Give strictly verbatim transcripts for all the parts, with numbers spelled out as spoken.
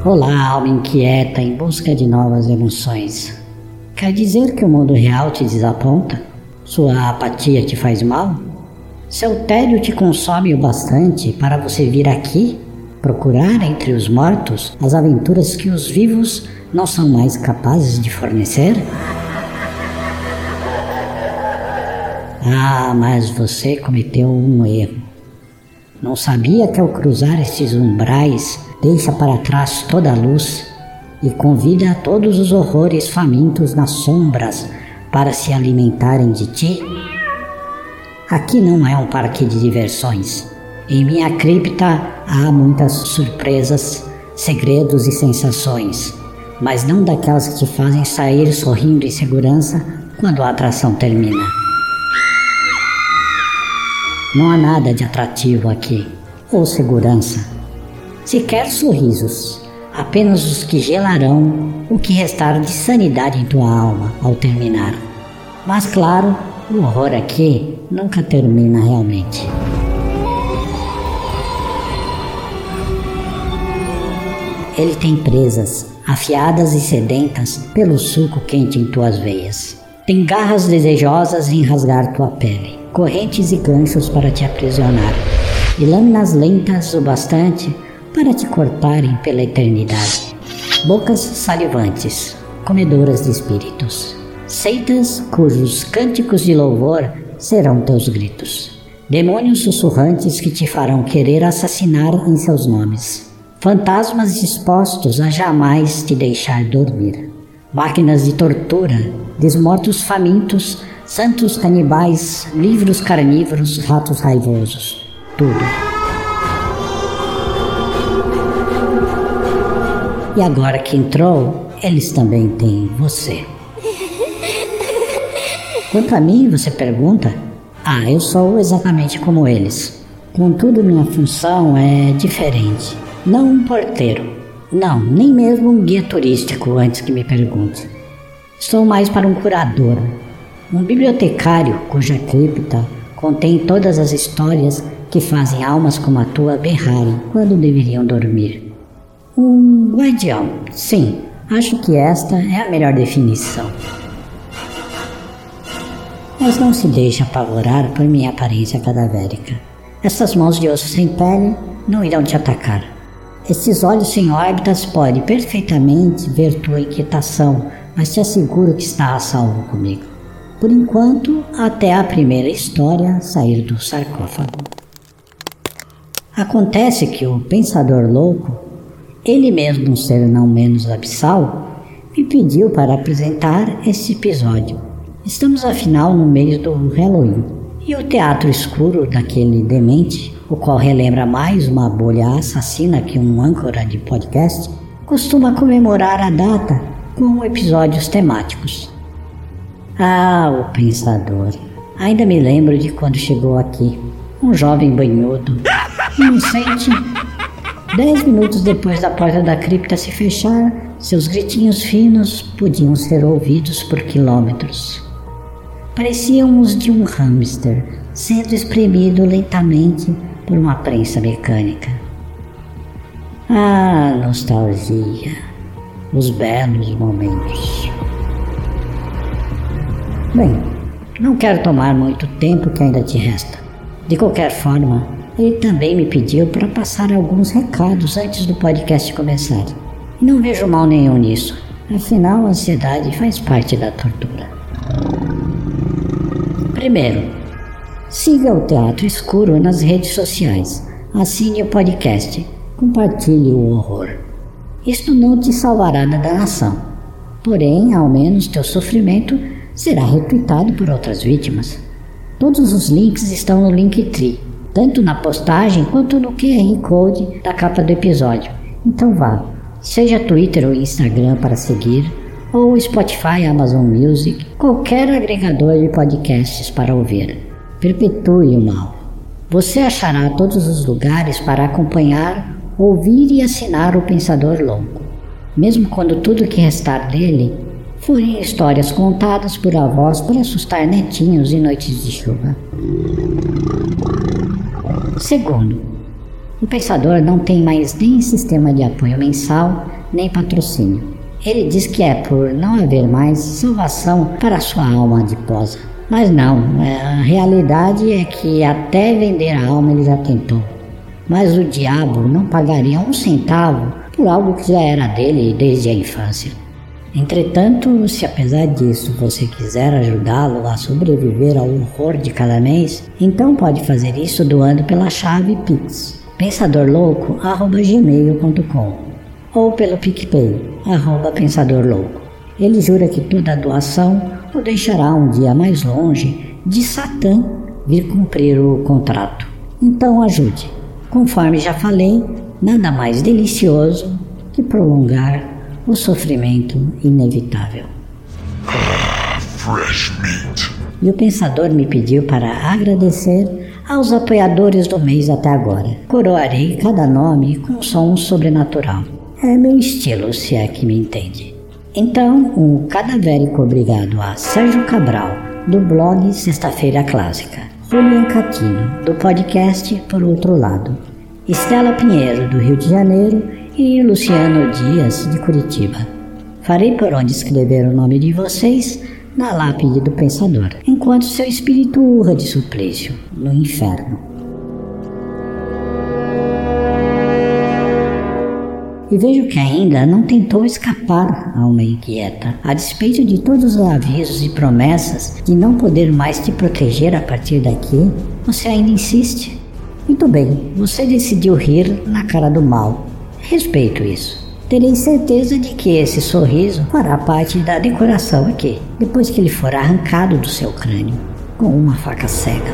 Olá, alma inquieta em busca de novas emoções. Quer dizer que o mundo real te desaponta? Sua apatia te faz mal? Seu tédio te consome o bastante para você vir aqui procurar entre os mortos as aventuras que os vivos não são mais capazes de fornecer? Ah, mas você cometeu um erro. Não sabia que ao cruzar estes umbrais deixa para trás toda a luz e convida a todos os horrores famintos nas sombras para se alimentarem de ti? Aqui não é um parque de diversões. Em minha cripta há muitas surpresas, segredos e sensações, mas não daquelas que te fazem sair sorrindo em segurança quando a atração termina. Não há nada de atrativo aqui, ou segurança. Sequer sorrisos, apenas os que gelarão o que restar de sanidade em tua alma ao terminar. Mas claro, o horror aqui nunca termina realmente. Ele tem presas, afiadas e sedentas pelo suco quente em tuas veias. Tem garras desejosas em rasgar tua pele, correntes e ganchos para te aprisionar, e lâminas lentas o bastante para te cortarem pela eternidade. Bocas salivantes, comedoras de espíritos. Seitas cujos cânticos de louvor serão teus gritos. Demônios sussurrantes que te farão querer assassinar em seus nomes. Fantasmas dispostos a jamais te deixar dormir. Máquinas de tortura, desmortos famintos, santos canibais, livros carnívoros, ratos raivosos. Tudo. E agora que entrou, eles também têm você. Quanto a mim, você pergunta? Ah, eu sou exatamente como eles. Contudo, minha função é diferente. Não um porteiro. Não, nem mesmo um guia turístico, antes que me pergunte. Estou mais para um curador. Um bibliotecário cuja cripta contém todas as histórias que fazem almas como a tua berrarem quando deveriam dormir. Um guardião, sim, acho que esta é a melhor definição. Mas não se deixe apavorar por minha aparência cadavérica. Essas mãos de osso sem pele não irão te atacar. Esses olhos sem órbitas podem perfeitamente ver tua inquietação, mas te asseguro que está a salvo comigo. Por enquanto, até a primeira história sair do sarcófago. Acontece que o pensador louco, ele mesmo um ser não menos abissal, me pediu para apresentar este episódio. Estamos afinal no mês do Halloween, e o teatro escuro daquele demente, o qual relembra mais uma bolha assassina que um âncora de podcast, costuma comemorar a data com episódios temáticos. Ah, o pensador. Ainda me lembro de quando chegou aqui, um jovem banhudo, inocente. Dez minutos depois da porta da cripta se fechar, seus gritinhos finos podiam ser ouvidos por quilômetros. Pareciam os de um hamster sendo espremido lentamente por uma prensa mecânica. Ah, nostalgia, os belos momentos. Bem, não quero tomar muito tempo que ainda te resta. De qualquer forma, ele também me pediu para passar alguns recados antes do podcast começar. E não vejo mal nenhum nisso, afinal a ansiedade faz parte da tortura. Primeiro, siga o Teatro Escuro nas redes sociais, assine o podcast, compartilhe o horror. Isto não te salvará da danação, porém, ao menos teu sofrimento será retweetado por outras vítimas. Todos os links estão no Linktree, tanto na postagem quanto no Q R Code da capa do episódio. Então vá, seja Twitter ou Instagram para seguir, ou Spotify, Amazon Music, qualquer agregador de podcasts para ouvir. Perpetue o mal. Você achará todos os lugares para acompanhar, ouvir e assinar o Pensador Louco, mesmo quando tudo que restar dele forem histórias contadas por avós para assustar netinhos em noites de chuva. Segundo, O Pensador não tem mais nem sistema de apoio mensal, nem patrocínio. Ele diz que é por não haver mais salvação para sua alma adiposa. Mas não, a realidade é que até vender a alma ele já tentou. Mas o diabo não pagaria um centavo por algo que já era dele desde a infância. Entretanto, se apesar disso você quiser ajudá-lo a sobreviver ao horror de cada mês, então pode fazer isso doando pela chave Pix, pensador louco arroba gmail ponto com, ou pelo PicPay, arroba Pensador Louco. Ele jura que toda doação o deixará um dia mais longe de Satã vir cumprir o contrato. Então ajude. Conforme já falei, nada mais delicioso que prolongar o sofrimento inevitável. Ah, fresh meat. E o Pensador me pediu para agradecer aos apoiadores do mês até agora. Coroarei cada nome com um som sobrenatural. É meu estilo, se é que me entende. Então, um cadavérico obrigado a Sérgio Cabral, do blog Sexta-feira Clássica, Julian Catino, do podcast Por Outro Lado, Estela Pinheiro, do Rio de Janeiro, e Luciano Dias, de Curitiba. Farei por onde escrever o nome de vocês na lápide do Pensador, enquanto seu espírito urra de suplício no inferno. E vejo que ainda não tentou escapar, alma inquieta, a despeito de todos os avisos e promessas de não poder mais te proteger a partir daqui. Você ainda insiste? Muito bem, você decidiu rir na cara do mal. Respeito isso. Terei certeza de que esse sorriso fará parte da decoração aqui, depois que ele for arrancado do seu crânio com uma faca cega.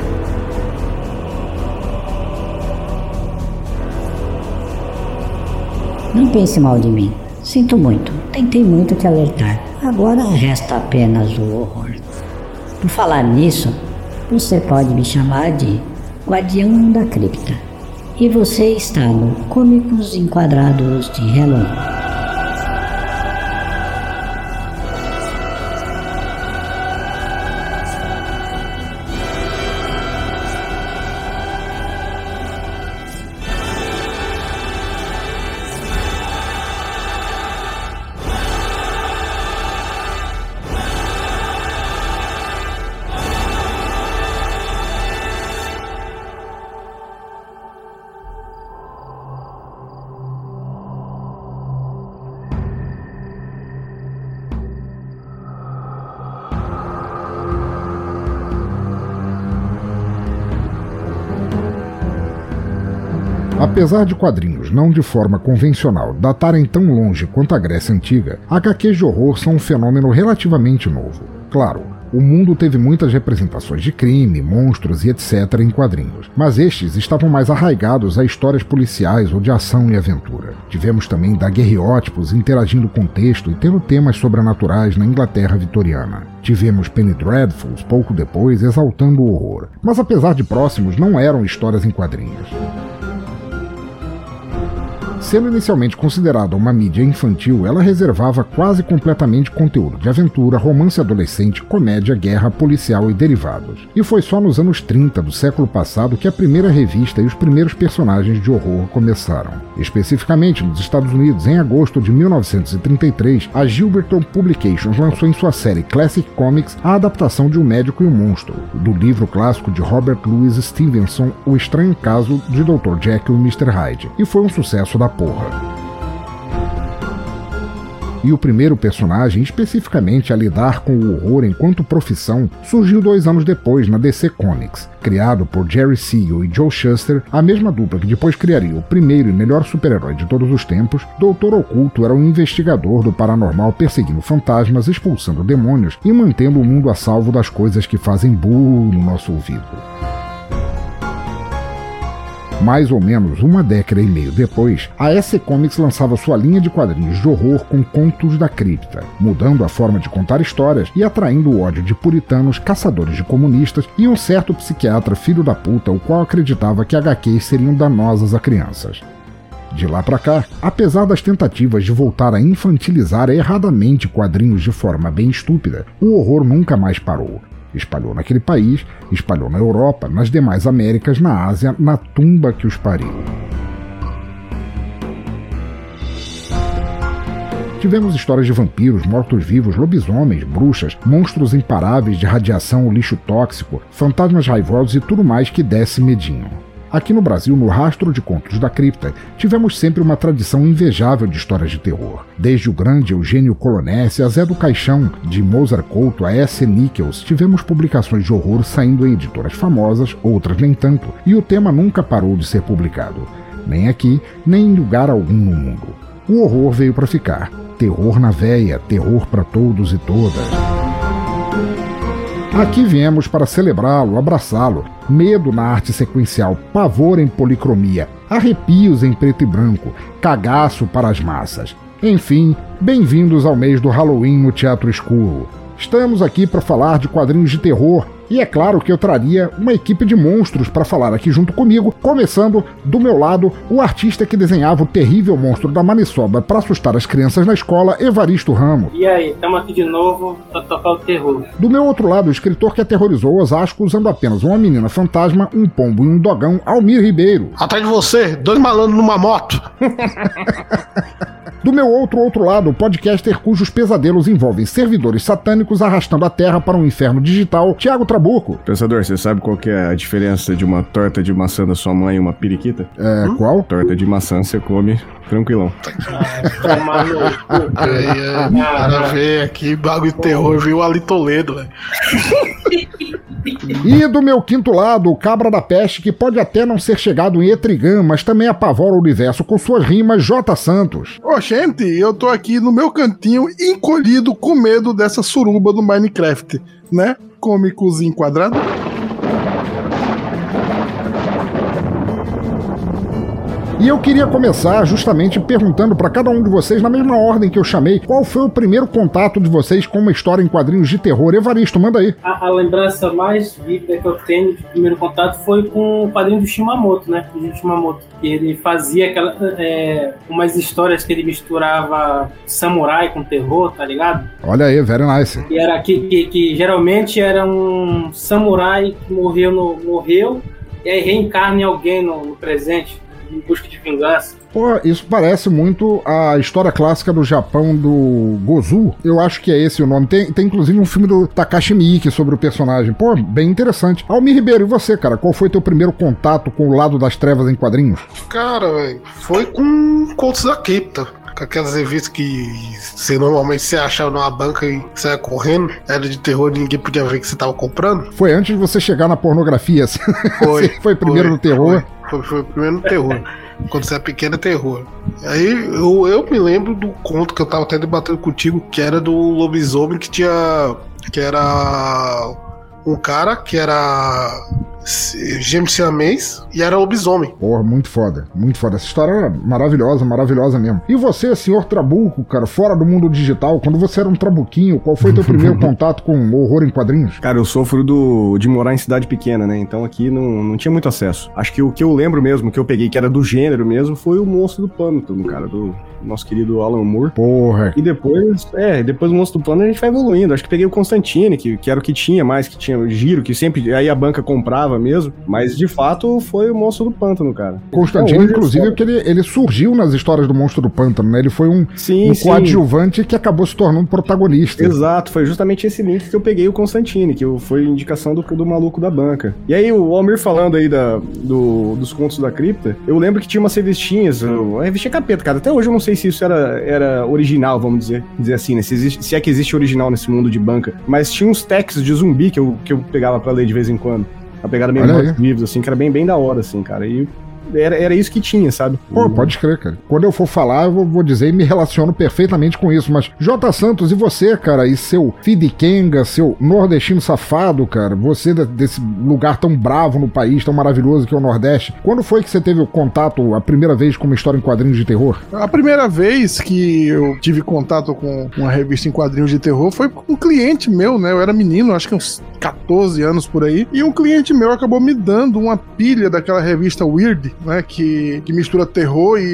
Não pense mal de mim. Sinto muito. Tentei muito te alertar. Agora resta apenas o horror. Por falar nisso, você pode me chamar de Guardião da Cripta. E você está no Cômicos Enquadrados de Halloween. Apesar de quadrinhos não de forma convencional datarem tão longe quanto a Grécia Antiga, H Qs de horror são um fenômeno relativamente novo. Claro, o mundo teve muitas representações de crime, monstros e etcétera em quadrinhos, mas estes estavam mais arraigados a histórias policiais ou de ação e aventura. Tivemos também daguerreótipos interagindo com o texto e tendo temas sobrenaturais na Inglaterra vitoriana. Tivemos Penny Dreadfuls pouco depois exaltando o horror, mas apesar de próximos, não eram histórias em quadrinhos. Sendo inicialmente considerada uma mídia infantil, ela reservava quase completamente conteúdo de aventura, romance adolescente, comédia, guerra, policial e derivados. E foi só nos anos trinta do século passado que a primeira revista e os primeiros personagens de horror começaram. Especificamente nos Estados Unidos, em agosto de mil novecentos e trinta e três, a Gilberton Publications lançou em sua série Classic Comics a adaptação de O Médico e o Monstro, do livro clássico de Robert Louis Stevenson, O Estranho Caso de doutor Jekyll e mister Hyde, e foi um sucesso da porra. E o primeiro personagem, especificamente a lidar com o horror enquanto profissão, surgiu dois anos depois na D C Comics. Criado por Jerry Siegel e Joe Shuster, a mesma dupla que depois criaria o primeiro e melhor super-herói de todos os tempos, doutor Oculto era um investigador do paranormal perseguindo fantasmas, expulsando demônios e mantendo o mundo a salvo das coisas que fazem buh no nosso ouvido. Mais ou menos uma década e meio depois, a E C Comics lançava sua linha de quadrinhos de horror com Contos da Cripta, mudando a forma de contar histórias e atraindo o ódio de puritanos, caçadores de comunistas e um certo psiquiatra filho da puta, o qual acreditava que H Qs seriam danosas a crianças. De lá pra cá, apesar das tentativas de voltar a infantilizar erradamente quadrinhos de forma bem estúpida, o horror nunca mais parou. Espalhou naquele país, espalhou na Europa, nas demais Américas, na Ásia, na tumba que os pariu. tivemos histórias de vampiros, mortos-vivos, lobisomens, bruxas, monstros imparáveis de radiação ou lixo tóxico, fantasmas raivosos e tudo mais que desse medinho. Aqui no Brasil, no Rastro de Contos da Cripta, tivemos sempre uma tradição invejável de histórias de terror. Desde o grande Eugênio Colonese a Zé do Caixão, de Mozart Couto a S. Nichols, tivemos publicações de horror saindo em editoras famosas, outras nem tanto, e o tema nunca parou de ser publicado. Nem aqui, nem em lugar algum no mundo. O horror veio para ficar. Terror na veia, terror para todos e todas. Aqui viemos para celebrá-lo, abraçá-lo. Medo na arte sequencial, pavor em policromia, arrepios em preto e branco, cagaço para as massas. Enfim, bem-vindos ao mês do Halloween no Teatro Escuro. Estamos aqui para falar de quadrinhos de terror, e é claro que eu traria uma equipe de monstros para falar aqui junto comigo, começando, do meu lado, o artista que desenhava o terrível monstro da maniçoba para assustar as crianças na escola, Evaristo Ramos. E aí, estamos aqui de novo para tocar o terror. Do meu outro lado, o escritor que aterrorizou Osasco usando apenas uma menina fantasma, um pombo e um dogão, Almir Ribeiro. Atrás de você, dois malandros numa moto. Do meu outro outro lado, o podcaster cujos pesadelos envolvem servidores satânicos arrastando a Terra para um inferno digital, Thiago Trabuco. Pensador, você sabe qual que é a diferença de uma torta de maçã da sua mãe e uma periquita? É, hum? Qual? Torta de maçã você come tranquilão. Para ver aqui, bagulho de terror, viu Ali Toledo, velho. E do meu quinto lado, o cabra da peste que pode até não ser chegado em Etrigan, mas também apavora o universo com suas rimas, J. Santos. Ô, gente, eu tô aqui no meu cantinho, encolhido, com medo dessa suruba do Minecraft, né? Cômicozinho quadrado. E eu queria começar justamente perguntando para cada um de vocês, na mesma ordem que eu chamei, qual foi o primeiro contato de vocês com uma história em quadrinhos de terror. Evaristo, manda aí. A, a lembrança mais vívida que eu tenho de primeiro contato foi com o quadrinho do Shimamoto, né? Do Shimamoto. Ele fazia aquela, é, umas histórias que ele misturava samurai com terror, tá ligado? Olha aí, very nice. E era que, que, que geralmente era um samurai que morreu, no, morreu e aí reencarna em alguém no, no presente, em busca de vingança. Pô, isso parece muito a história clássica do Japão do Gozu. Eu acho que é esse o nome. Tem, tem inclusive um filme do Takashi Miike sobre o personagem. Pô, bem interessante. Almir Ribeiro, e você, cara? Qual foi teu primeiro contato com o lado das trevas em quadrinhos? Cara, velho, foi com Contos da Cripta. Com aquelas revistas que você normalmente você achava numa banca e você ia correndo, era de terror e ninguém podia ver que você tava comprando. Foi antes de você chegar na pornografia. Foi. Você foi primeiro foi, no terror? Foi, foi, foi primeiro no terror. Quando você é pequeno é terror. Aí eu, eu me lembro do conto que eu tava até debatendo contigo, que era do lobisomem que tinha. Que era um cara que era gêmeo siamês e era lobisomem. Porra, muito foda, muito foda. Essa história era maravilhosa, maravilhosa mesmo. E você, senhor Trabuco, cara, fora do mundo digital, quando você era um trabuquinho, qual foi teu primeiro contato com horror em quadrinhos? Cara, eu sofro do, de morar em cidade pequena, né? Então aqui não, não tinha muito acesso. Acho que o que eu lembro mesmo, que eu peguei, que era do gênero mesmo, foi o Monstro do Pântano, cara, do nosso querido Alan Moore. Porra. E depois, é, depois do Monstro do Pântano a gente vai evoluindo. Acho que peguei o Constantine, que, que era o que tinha mais, que tinha o giro, que sempre, aí a banca comprava mesmo, mas de fato foi o Monstro do Pântano, cara. Constantine, então, inclusive, é que ele, ele surgiu nas histórias do Monstro do Pântano, né? Ele foi um, sim, um sim. coadjuvante que acabou se tornando protagonista. Exato, foi justamente esse link que eu peguei o Constantine, que foi indicação do, do maluco da banca. E aí o Almir falando aí da, do, dos contos da cripta, eu lembro que tinha umas revistinhas, uma revistinha capeta, cara. Até hoje eu não sei se isso era, era original, vamos dizer, dizer assim, né? Se, existe, se é que existe original nesse mundo de banca. Mas tinha uns textos de zumbi que eu, que eu pegava pra ler de vez em quando. A pegada meio mortos-vivos, assim, que era bem, bem da hora, assim, cara. E era, era isso que tinha, sabe? Pô, pode crer, cara. Quando eu for falar, eu vou, vou dizer e me relaciono perfeitamente com isso. Mas, J. Santos, e você, cara? E seu Fidikenga, seu nordestino safado, cara? Você desse lugar tão bravo no país, tão maravilhoso que é o Nordeste. Quando foi que você teve o contato, a primeira vez, com uma história em quadrinhos de terror? A primeira vez que eu tive contato com uma revista em quadrinhos de terror foi com um cliente meu, né? Eu era menino, acho que uns catorze anos por aí. E um cliente meu acabou me dando uma pilha daquela revista Weird, né, que, que mistura terror e um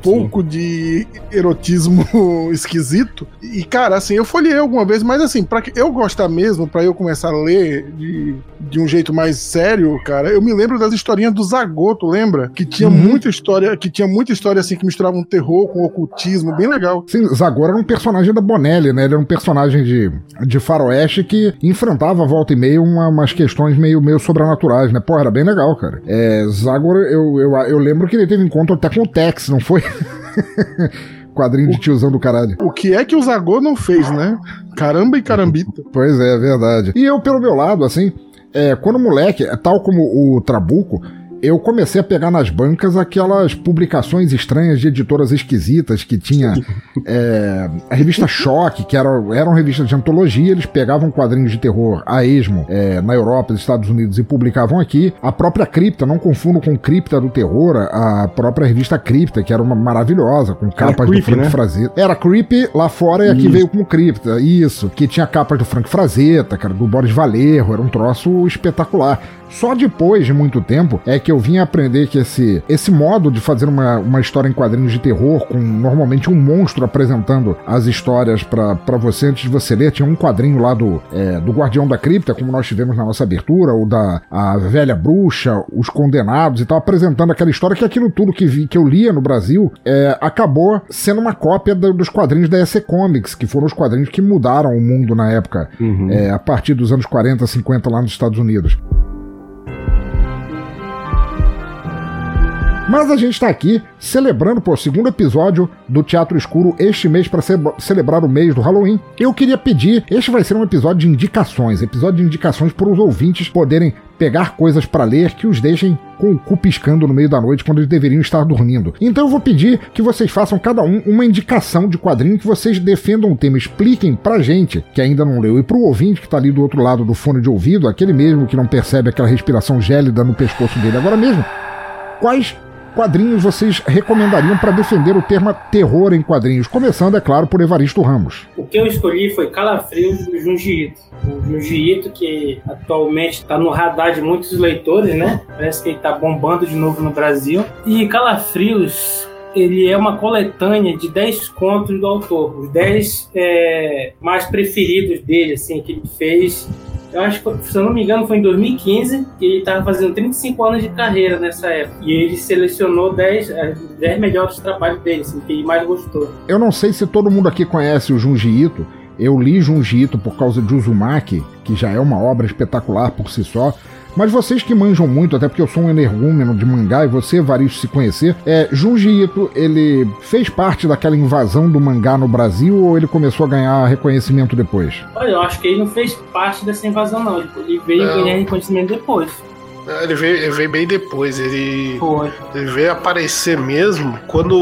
pouco Sim. de erotismo esquisito. E, cara, assim, eu folhei alguma vez, mas assim, pra eu gostar mesmo, pra eu começar a ler de, de um jeito mais sério, cara, eu me lembro das historinhas do Zagoto, lembra? Que tinha uhum. muita história, que tinha muita história assim, que misturava um terror com ocultismo, bem legal. Sim, Zagor era um personagem da Bonelli, né? Ele era um personagem de, de faroeste que enfrentava, volta e meia, uma, umas questões meio, meio sobrenaturais, né? Pô, era bem legal, cara. É, Zagor, eu, eu, eu lembro que ele teve encontro até com o Tex, não foi? Quadrinho de tiozão do caralho. O que é que o Zagor não fez, né? Caramba e carambita. Pois é, é verdade. E eu, pelo meu lado, assim, é, quando moleque, tal como o Trabuco, eu comecei a pegar nas bancas aquelas publicações estranhas de editoras esquisitas que tinha é, a revista Choque, que era, era uma revista de antologia, eles pegavam quadrinhos de terror a esmo é, na Europa, nos Estados Unidos e publicavam aqui. A própria Cripta, não confundo com Cripta do Terror, a própria revista Cripta, que era uma maravilhosa, com capas do Frank, né? Frazetta. Era Creepy lá fora e aqui isso. veio com Cripta, isso, que tinha capas do Frank Frazetta, cara, do Boris Vallejo, era um troço espetacular. Só depois de muito tempo é que eu vim aprender que esse, esse modo de fazer uma, uma história em quadrinhos de terror, com normalmente um monstro apresentando as histórias pra, pra você antes de você ler, tinha um quadrinho lá do, é, do Guardião da Cripta, como nós tivemos na nossa abertura, ou da a Velha Bruxa, Os Condenados e tal, apresentando aquela história que aquilo tudo que, vi, que eu lia no Brasil é, acabou sendo uma cópia do, dos quadrinhos da E C Comics, que foram os quadrinhos que mudaram o mundo na época, uhum. é, a partir dos anos quarenta, cinquenta lá nos Estados Unidos. Mas a gente tá aqui celebrando, pô, o segundo episódio do Teatro Escuro este mês para ce- celebrar o mês do Halloween. Eu queria pedir, este vai ser um episódio de indicações, episódio de indicações para os ouvintes poderem pegar coisas para ler que os deixem com o cu piscando no meio da noite quando eles deveriam estar dormindo. Então eu vou pedir que vocês façam cada um uma indicação de quadrinho, que vocês defendam o tema, expliquem pra gente que ainda não leu e pro ouvinte que tá ali do outro lado do fone de ouvido, aquele mesmo que não percebe aquela respiração gélida no pescoço dele agora mesmo, quais quadrinhos vocês recomendariam para defender o termo terror em quadrinhos? Começando, é claro, por Evaristo Ramos. O que eu escolhi foi Calafrios do Junji Ito. O Junji Ito, que atualmente está no radar de muitos leitores, né? Parece que ele está bombando de novo no Brasil. E Calafrios, ele é uma coletânea de dez contos do autor. Os dez é, mais preferidos dele, assim, que ele fez. Eu acho que, se eu não me engano, foi em dois mil e quinze, que ele estava fazendo trinta e cinco anos de carreira nessa época. E ele selecionou dez, dez melhores trabalhos dele, assim, que ele mais gostou. Eu não sei se todo mundo aqui conhece o Junji Ito. Eu li Junji Ito por causa de Uzumaki, que já é uma obra espetacular por si só. Mas vocês que manjam muito, até porque eu sou um energúmeno de mangá e você, Evaristo, se conhecer, é, Junji Ito, ele fez parte daquela invasão do mangá no Brasil ou ele começou a ganhar reconhecimento depois? Olha, eu acho que ele não fez parte dessa invasão, não. Ele veio não. ganhar reconhecimento depois. Ele veio, ele veio bem depois. Ele, ele veio aparecer mesmo quando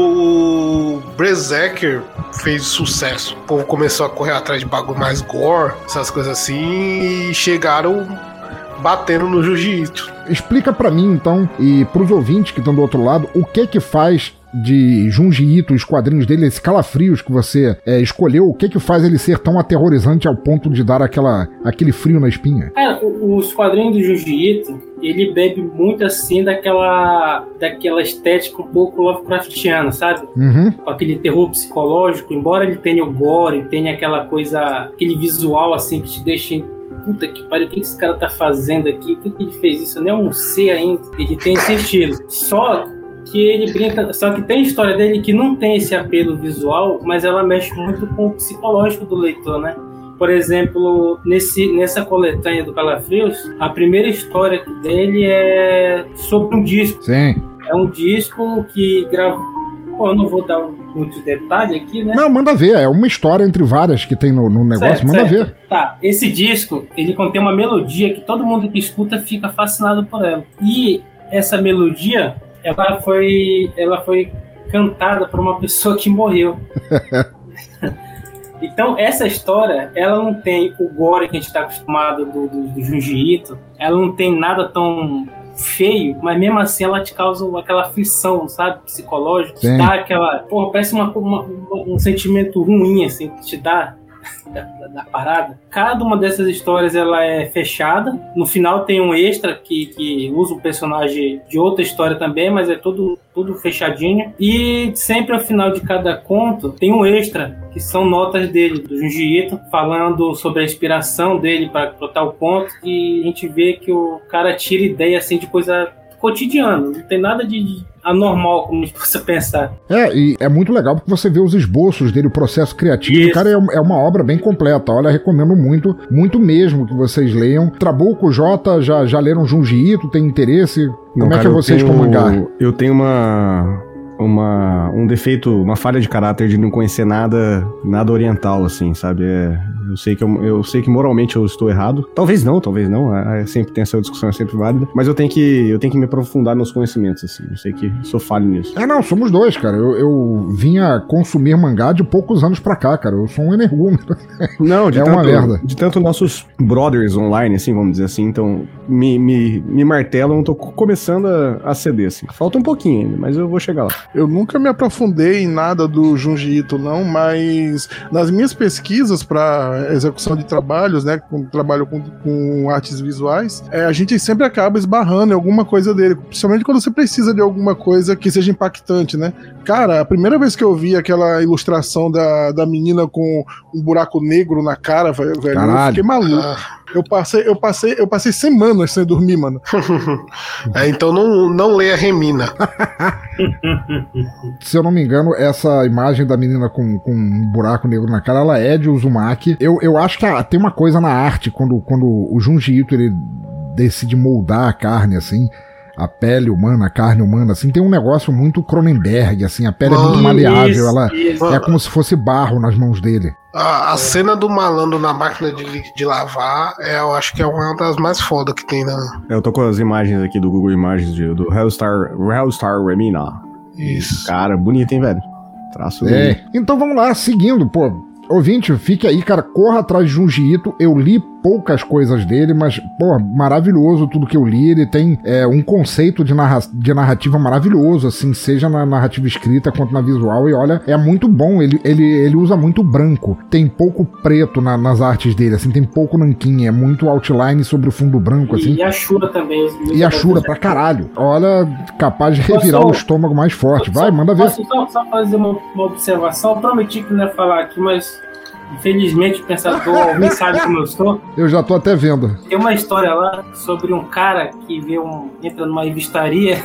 o Berserker fez sucesso. O povo começou a correr atrás de bagulho mais gore, essas coisas assim, e chegaram batendo no jiu-jitsu. Explica pra mim, então, e pros ouvintes que estão do outro lado, o que que faz de Junji Ito, os quadrinhos dele, esse Calafrios que você é, escolheu, o que que faz ele ser tão aterrorizante ao ponto de dar aquela, aquele frio na espinha? É, os quadrinhos do Junji Ito, ele bebe muito assim daquela, daquela estética um pouco Lovecraftiana, sabe? Uhum. Aquele terror psicológico, embora ele tenha o gore, tenha aquela coisa, aquele visual assim que te deixa em puta que pariu, o que esse cara tá fazendo aqui? Por que ele fez isso? Eu nem não sei ainda. Ele tem esse estilo. Só que ele brinca, só que tem história dele que não tem esse apelo visual, mas ela mexe muito com o psicológico do leitor, né? Por exemplo, nesse, nessa coletânea do Calafrios, a primeira história dele é sobre um disco. Sim. É um disco que gravou. Pô, eu não vou dar muitos detalhes aqui, né? Não, manda ver. É uma história entre várias que tem no, no negócio. Certo, manda certo. ver. Tá, esse disco, ele contém uma melodia que todo mundo que escuta fica fascinado por ela. E essa melodia, ela foi, ela foi cantada por uma pessoa que morreu. Então, essa história, ela não tem o gore que a gente está acostumado do, do, do Junji Ito. Ela não tem nada tão feio, mas mesmo assim ela te causa aquela aflição, sabe, psicológica, te dá aquela, porra, parece uma, uma, um sentimento ruim, assim, que te dá, da, da parada. Cada uma dessas histórias ela é fechada. No final tem um extra que, que usa o personagem de outra história também, mas é tudo, tudo fechadinho. E sempre ao final de cada conto tem um extra, que são notas dele, do Junji Ito, falando sobre a inspiração dele para botar o conto. E a gente vê que o cara tira ideia assim, de coisa cotidiana, não tem nada de anormal como a gente possa pensar. É, e é muito legal porque você vê os esboços dele, o processo criativo. Isso. O cara é, é uma obra bem completa. Olha, recomendo muito, muito mesmo que vocês leiam. Trabuco, Jota, já, já leram Junji Ito? Tem interesse? Não, Como cara, é que é vocês tenho, com mangá? Eu tenho uma... Uma, um defeito, uma falha de caráter de não conhecer nada, nada oriental, assim, sabe? É, eu, sei que eu, eu sei que moralmente eu estou errado. Talvez não, talvez não. É, sempre tem essa discussão, é sempre válida. Mas eu tenho que, eu tenho que me aprofundar nos conhecimentos, assim. Eu sei que sou falho nisso. É, não, somos dois, cara. Eu, eu vinha consumir mangá de poucos anos pra cá, cara. Eu sou um energúmeno. Não, de é tanto, uma merda. De tanto nossos brothers online, assim, vamos dizer assim, então me, me, me martelam, eu tô começando a, a ceder, assim. Falta um pouquinho ainda, mas eu vou chegar lá. Eu nunca me aprofundei em nada do Junji Ito, não, mas nas minhas pesquisas para execução de trabalhos, né, com trabalho com, com artes visuais, é, a gente sempre acaba esbarrando em alguma coisa dele, principalmente quando você precisa de alguma coisa que seja impactante, né? Cara, a primeira vez que eu vi aquela ilustração da, da menina com um buraco negro na cara, velho, eu fiquei maluco. Eu passei, eu passei, eu passei semanas sem dormir, mano. É, então não, não leia Remina. Se eu não me engano, essa imagem da menina com, com um buraco negro na cara, ela é de Uzumaki. Eu, eu acho que a, tem uma coisa na arte, quando, quando o Junji Ito ele decide moldar a carne, assim, a pele humana, a carne humana, assim, tem um negócio muito Cronenberg, assim, a pele Mano, é muito maleável, isso, ela isso. é como se fosse barro nas mãos dele. A, a cena do malandro na máquina de, de lavar, é, eu acho que é uma das mais fodas que tem, né? Eu tô com as imagens aqui do Google Imagens de, do Hellstar, Hellstar Remina. Isso. Cara, bonito, hein, velho? Traço É. bonito. Então vamos lá, seguindo, pô. Ouvinte, fique aí, cara, corra atrás de Junji Ito. Eu li poucas coisas dele, mas, pô, maravilhoso tudo que eu li. Ele tem é, um conceito de, narra de narrativa maravilhoso, assim, seja na narrativa escrita quanto na visual. E olha, é muito bom. Ele, ele, ele usa muito branco. Tem pouco preto na, nas artes dele, assim, tem pouco nanquim. É muito outline sobre o fundo branco, assim. E a Shura também. E a Shura pra caralho. Olha, capaz de revirar Posso, o estômago mais forte. Vai, só, manda ver. Posso só, só fazer uma, uma observação? Eu prometi que não ia falar aqui, mas infelizmente o pensador alguém sabe como eu estou. Eu já tô até vendo. Tem uma história lá sobre um cara que vê um, entra numa revistaria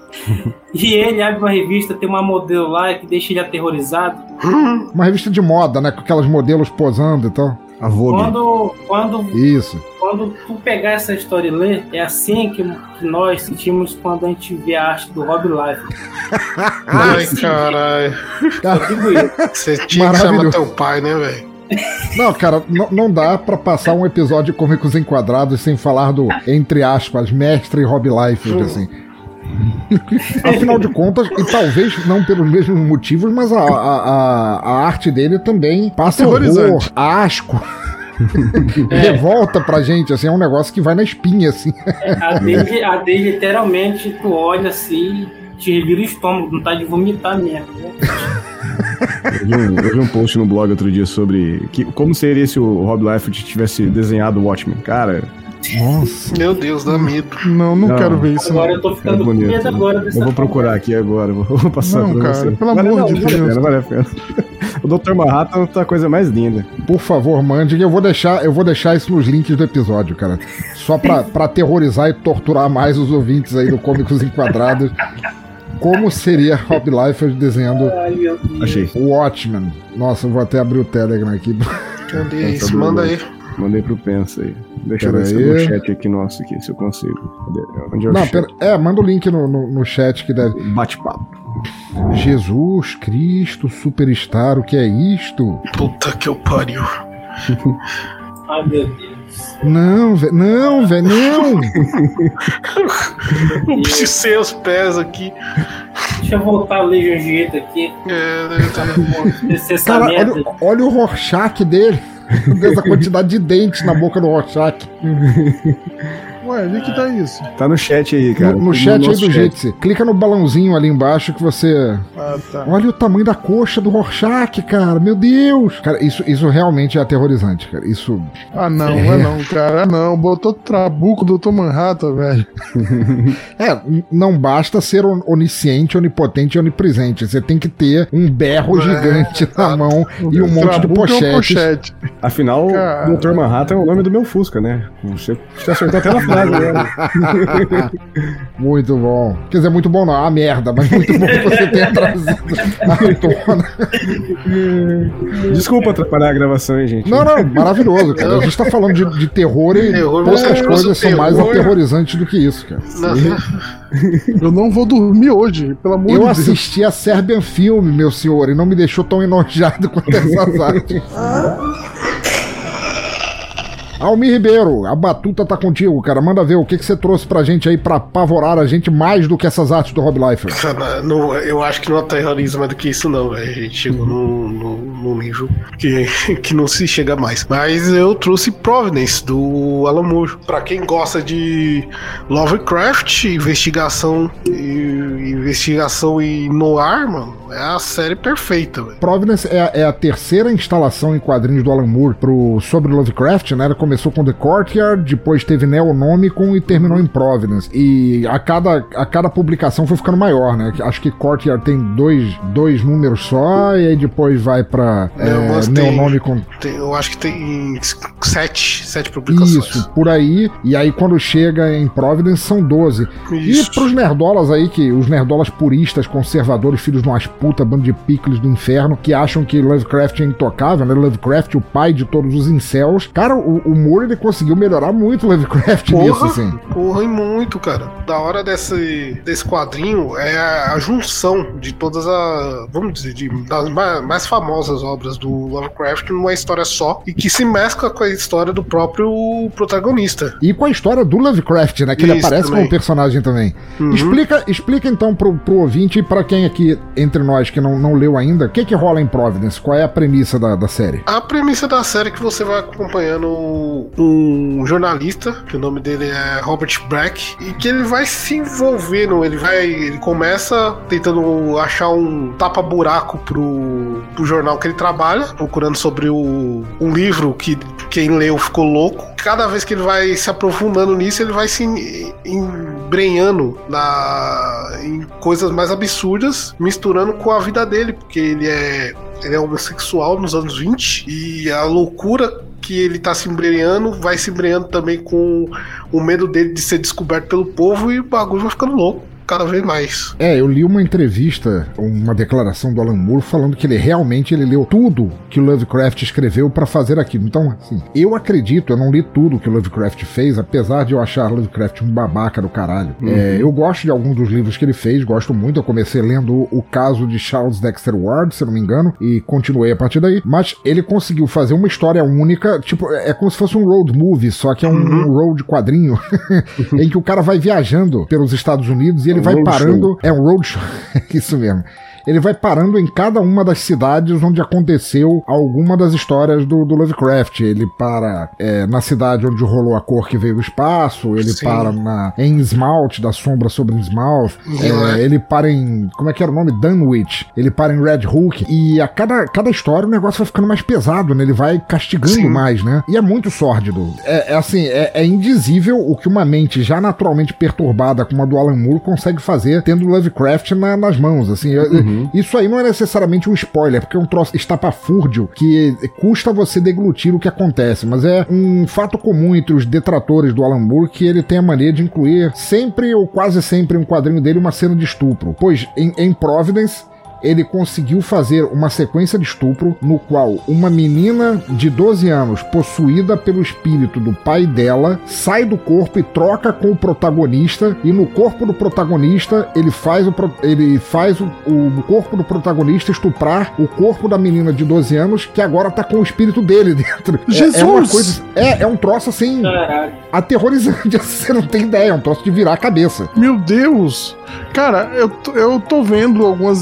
e ele abre uma revista, tem uma modelo lá que deixa ele aterrorizado. Uma revista de moda, né? Com aquelas modelos posando e tal. A Vogue. Quando, quando, Isso. quando tu pegar essa história e ler, é assim que, que nós sentimos quando a gente vê a arte do Rob Life. Ai, caralho. Você tinha que chamar teu pai, né, velho? Não, cara, não dá pra passar um episódio de Cômicos Enquadrados sem falar do, entre aspas, mestre Rob Liefeld, assim. Afinal de contas, e talvez não pelos mesmos motivos, mas a, a, a, a arte dele também passa horror, asco. É. Revolta pra gente, assim, é um negócio que vai na espinha, assim. É, a, dele, a dele, literalmente, tu olha assim, te revira o estômago, não tá de vomitar mesmo, né? Eu vi, um, eu vi um post no blog outro dia sobre que, como seria se o Rob Liefeld tivesse desenhado o Watchmen. Cara, nossa. Meu Deus, dá medo. Não, não, não quero ver isso. Agora eu tô ficando é com medo agora dessa Eu vou procurar aqui agora, vou passar não, pra cara, você. pelo vale, amor não, de vale Deus. A pena, vale a pena. O doutor Manhattan tá a coisa mais linda. Por favor, mande, que eu vou deixar, eu vou deixar isso nos links do episódio, cara. Só pra, pra aterrorizar e torturar mais os ouvintes aí do Cômicos Enquadrados. Como seria Rob Liefeld desenhando Ai, meu Deus. Achei. o Watchmen? Nossa, eu vou até abrir o Telegram aqui. Cadê isso? Manda aí. Mandei pro Pensa aí. Deixa eu Pera ver se aí. no chat aqui nosso aqui, se eu consigo. Cadê? Onde é o Não, chat? pera, é, manda o link no, no, no chat que deve. Bate-papo. Jesus Cristo Superstar, o que é isto? Puta que eu pariu. Ai, meu Deus. Não, velho, não, velho, não! Eu pisei os pés aqui. Deixa eu voltar a ler Junji Ito aqui. É, né, tá... Descer essa Cara, merda. olha, olha o Rorschach dele. Essa quantidade de dentes na boca do Rorschach. Ué, onde que tá isso? Tá no chat aí, cara. No, no chat aí do Jitsi. Clica no balãozinho ali embaixo que você... Ah, tá. Olha o tamanho da coxa do Rorschach, cara. Meu Deus. Cara, isso, isso realmente é aterrorizante, cara. Isso... Ah, não, é. não, não, cara. Ah, não. Botou Trabuco, doutor Manhattan, velho. É, não basta ser onisciente, onipotente e onipresente. Você tem que ter um berro é, gigante na mão e um monte de pochetes. É um pochete. Afinal, cara... o doutor Manhattan é o nome do meu Fusca, né? Você, você acertou até na frase, né? Muito bom. Quer dizer, muito bom não, é uma merda, mas muito bom que você tenha trazido à tona. Desculpa atrapalhar a gravação, hein, gente. Não, não, maravilhoso, cara. A gente tá falando de, de terror e terror, poucas coisas são terror. mais aterrorizantes do que isso, cara. Não. Eu não vou dormir hoje, pelo amor Eu de Deus. Eu assisti a Serbian Film, meu senhor, e não me deixou tão enojado quanto essas artes. Almir Ribeiro, a batuta tá contigo, cara. Manda ver o que, que você trouxe pra gente aí pra apavorar a gente mais do que essas artes do Rob Liefeld. Não, eu acho que não aterroriza mais do que isso, não, velho. A gente chegou num, num, num nível que, que não se chega mais. Mas eu trouxe Providence, do Alan Moore. Pra quem gosta de Lovecraft, investigação e, investigação e noir, mano, é a série perfeita, velho. Providence é, é a terceira instalação em quadrinhos do Alan Moore pro, sobre Lovecraft, né? Começou com The Courtyard, depois teve Neonomicon e terminou em Providence. E a cada, a cada publicação foi ficando maior, né? Acho que Courtyard tem dois, dois números só, e aí depois vai pra é, Neonomicon. Tem, eu acho que tem sete, sete publicações. Isso, por aí. E aí quando chega em Providence são doze. Isso. E pros nerdolas aí, que os nerdolas puristas, conservadores, filhos de umas puta, bando de picles do inferno, que acham que Lovecraft é intocável, né? Lovecraft, o pai de todos os incels. Cara, o, o Moore, ele conseguiu melhorar muito o Lovecraft porra, nisso, assim. Porra, e muito, cara. Da hora desse, desse quadrinho é a, a junção de todas as, vamos dizer, de, das mais, mais famosas obras do Lovecraft numa história só, e que se mescla com a história do próprio protagonista. E com a história do Lovecraft, né? Que Isso, ele aparece também como personagem também. Uhum. Explica, explica então pro, pro ouvinte e pra quem aqui entre nós que não, não leu ainda, o que que rola em Providence? Qual é a premissa da, da série? A premissa da série é que você vai acompanhando um jornalista, que o nome dele é Robert Brack, e que ele vai se envolvendo, ele vai, ele começa tentando achar um tapa-buraco pro, pro jornal que ele trabalha, procurando sobre o, um livro que quem leu ficou louco. Cada vez que ele vai se aprofundando nisso, ele vai se embrenhando na, em coisas mais absurdas, misturando com a vida dele, porque ele é, ele é homossexual nos anos vinte, e a loucura que ele tá se embrenhando vai se embrenhando também com o medo dele de ser descoberto pelo povo, e o bagulho vai ficando louco cada vez mais. É, eu li uma entrevista, uma declaração do Alan Moore falando que ele realmente ele leu tudo que o Lovecraft escreveu pra fazer aquilo. Então, assim, eu acredito, eu não li tudo que o Lovecraft fez, apesar de eu achar Lovecraft um babaca do caralho. Uhum. É, eu gosto de alguns dos livros que ele fez, gosto muito. Eu comecei lendo o, o caso de Charles Dexter Ward, se eu não me engano, e continuei a partir daí. Mas ele conseguiu fazer uma história única, tipo, é como se fosse um road movie, só que é um, uhum. um road quadrinho, em que o cara vai viajando pelos Estados Unidos e ele vai parando, show. É um roadshow, isso mesmo. Ele vai parando em cada uma das cidades onde aconteceu alguma das histórias do, do Lovecraft. Ele para é, na cidade onde rolou a cor que veio do espaço, ele Sim. para na, em Innsmouth, da sombra sobre Innsmouth, é, ele para em, como é que era o nome? Dunwich, ele para em Red Hook, e a cada, cada história o negócio vai ficando mais pesado, né? Ele vai castigando Sim. mais, né? E é muito sórdido. É, é assim, é, é indizível o que uma mente já naturalmente perturbada como a do Alan Moore consegue fazer tendo Lovecraft na, nas mãos, assim. Uhum. Isso aí não é necessariamente um spoiler, porque é um troço estapafúrdio que custa você deglutir o que acontece, mas é um fato comum entre os detratores do Alan Moore que ele tem a mania de incluir sempre ou quase sempre em um quadrinho dele uma cena de estupro, pois em, em Providence ele conseguiu fazer uma sequência de estupro no qual uma menina de doze anos, possuída pelo espírito do pai dela, sai do corpo e troca com o protagonista, e no corpo do protagonista ele faz o, ele faz o, o corpo do protagonista estuprar o corpo da menina de doze anos, que agora tá com o espírito dele dentro. Jesus! É, é uma coisa, é, é um troço assim, Caraca. aterrorizante, você não tem ideia, é um troço de virar a cabeça. Meu Deus! Cara, eu, eu tô vendo algumas imagens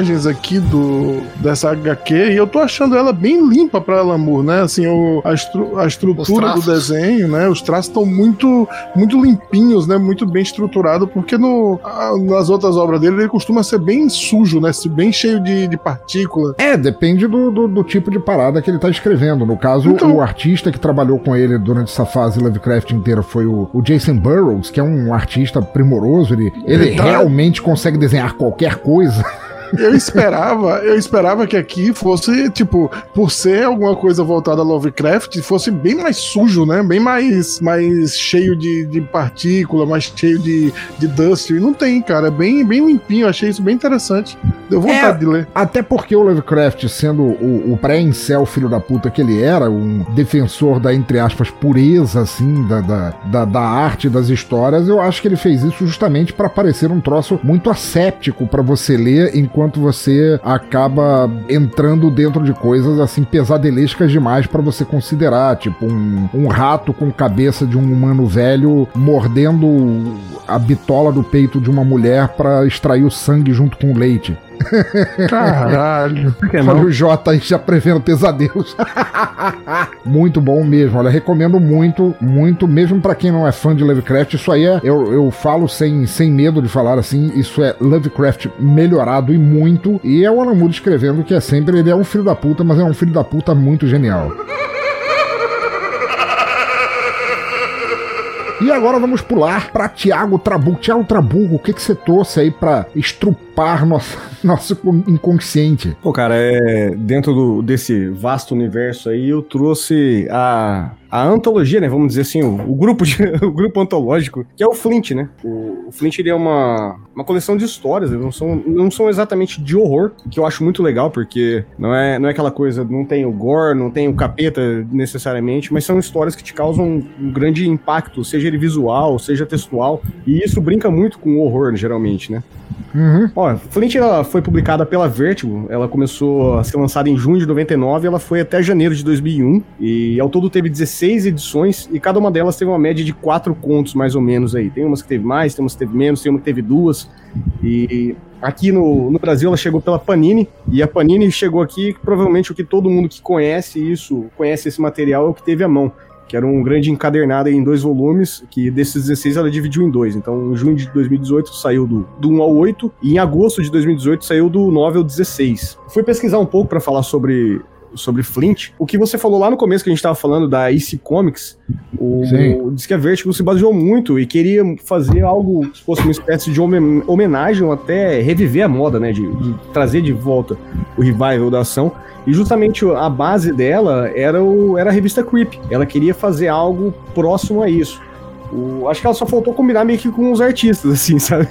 imagens aqui do, dessa agá quê e eu tô achando ela bem limpa pra Alan Moore, né? Assim, o, a, estru, a estrutura do desenho, né? Os traços estão muito, muito limpinhos, né? Muito bem estruturado, porque no, a, nas outras obras dele ele costuma ser bem sujo, né? Bem cheio de, de partícula. É, depende do, do, do tipo de parada que ele tá escrevendo. No caso, então, o artista que trabalhou com ele durante essa fase Lovecraft inteira foi o, o Jason Burroughs, que é um artista primoroso. Ele, ele, ele tá... realmente consegue desenhar qualquer coisa. Eu esperava, eu esperava que aqui fosse, tipo, por ser alguma coisa voltada a Lovecraft, fosse bem mais sujo, né? Bem mais, mais cheio de, de partícula, mais cheio de, de dust. E não tem, cara. É bem, bem limpinho. Achei isso bem interessante. Deu vontade é, de ler. Até porque o Lovecraft, sendo o, o pré-incel filho da puta que ele era, um defensor da, entre aspas, pureza, assim, da, da, da, da arte, das histórias, eu acho que ele fez isso justamente para parecer um troço muito asséptico para você ler, enquanto enquanto você acaba entrando dentro de coisas assim pesadelescas demais pra você considerar, tipo um, um rato com cabeça de um humano velho mordendo a bitola do peito de uma mulher pra extrair o sangue junto com o leite. Caralho. Olha o Jota aí já prevendo pesadelos. Muito bom mesmo. Olha, recomendo muito, muito, mesmo pra quem não é fã de Lovecraft. Isso aí é, eu, eu falo sem, sem medo de falar assim, isso é Lovecraft melhorado e muito. E é o Alan Moore escrevendo que é sempre, ele é um filho da puta, mas é um filho da puta muito genial. E agora vamos pular para Thiago Trabuco. Thiago Trabuco, o que que você trouxe aí para estrupar nosso, nosso inconsciente? Pô, cara, é, dentro do, desse vasto universo aí, eu trouxe a, a antologia, né? Vamos dizer assim, o, o, grupo, de, o grupo antológico, que é o Flint, né? O, o Flint, ele é uma, uma coleção de histórias, não são, não são exatamente de horror, que eu acho muito legal, porque não é, não é aquela coisa, não tem o gore, não tem o capeta necessariamente, mas são histórias que te causam um, um grande impacto, seja ele visual, seja textual, e isso brinca muito com o horror, geralmente, né? Uhum. Ó, Flint, ela foi publicada pela Vertigo, ela começou a ser lançada em junho de noventa e nove, ela foi até janeiro de dois mil e um, e ao todo teve dezesseis edições, e cada uma delas teve uma média de quatro contos, mais ou menos, aí. Tem umas que teve mais, tem umas que teve menos, tem uma que teve duas, e aqui no, no Brasil ela chegou pela Panini, e a Panini chegou aqui, provavelmente o que todo mundo que conhece isso, conhece esse material, é o que teve à mão, que era um grande encadernado em dois volumes, que desses dezesseis ela dividiu em dois. Então, em junho de dois mil e dezoito saiu do, do um ao oito, e em agosto de dois mil e dezoito saiu do nove ao dezesseis. Fui pesquisar um pouco para falar sobre, sobre Flint. O que você falou lá no começo, que a gente tava falando da A C Comics, o, o, diz que a Vertigo se baseou muito e queria fazer algo que fosse uma espécie de homenagem, ou até reviver a moda, né, de, de trazer de volta o revival da ação. E justamente a base dela era, o, era a revista Creep. Ela queria fazer algo próximo a isso. O, acho que ela só faltou combinar meio que com os artistas, assim, sabe?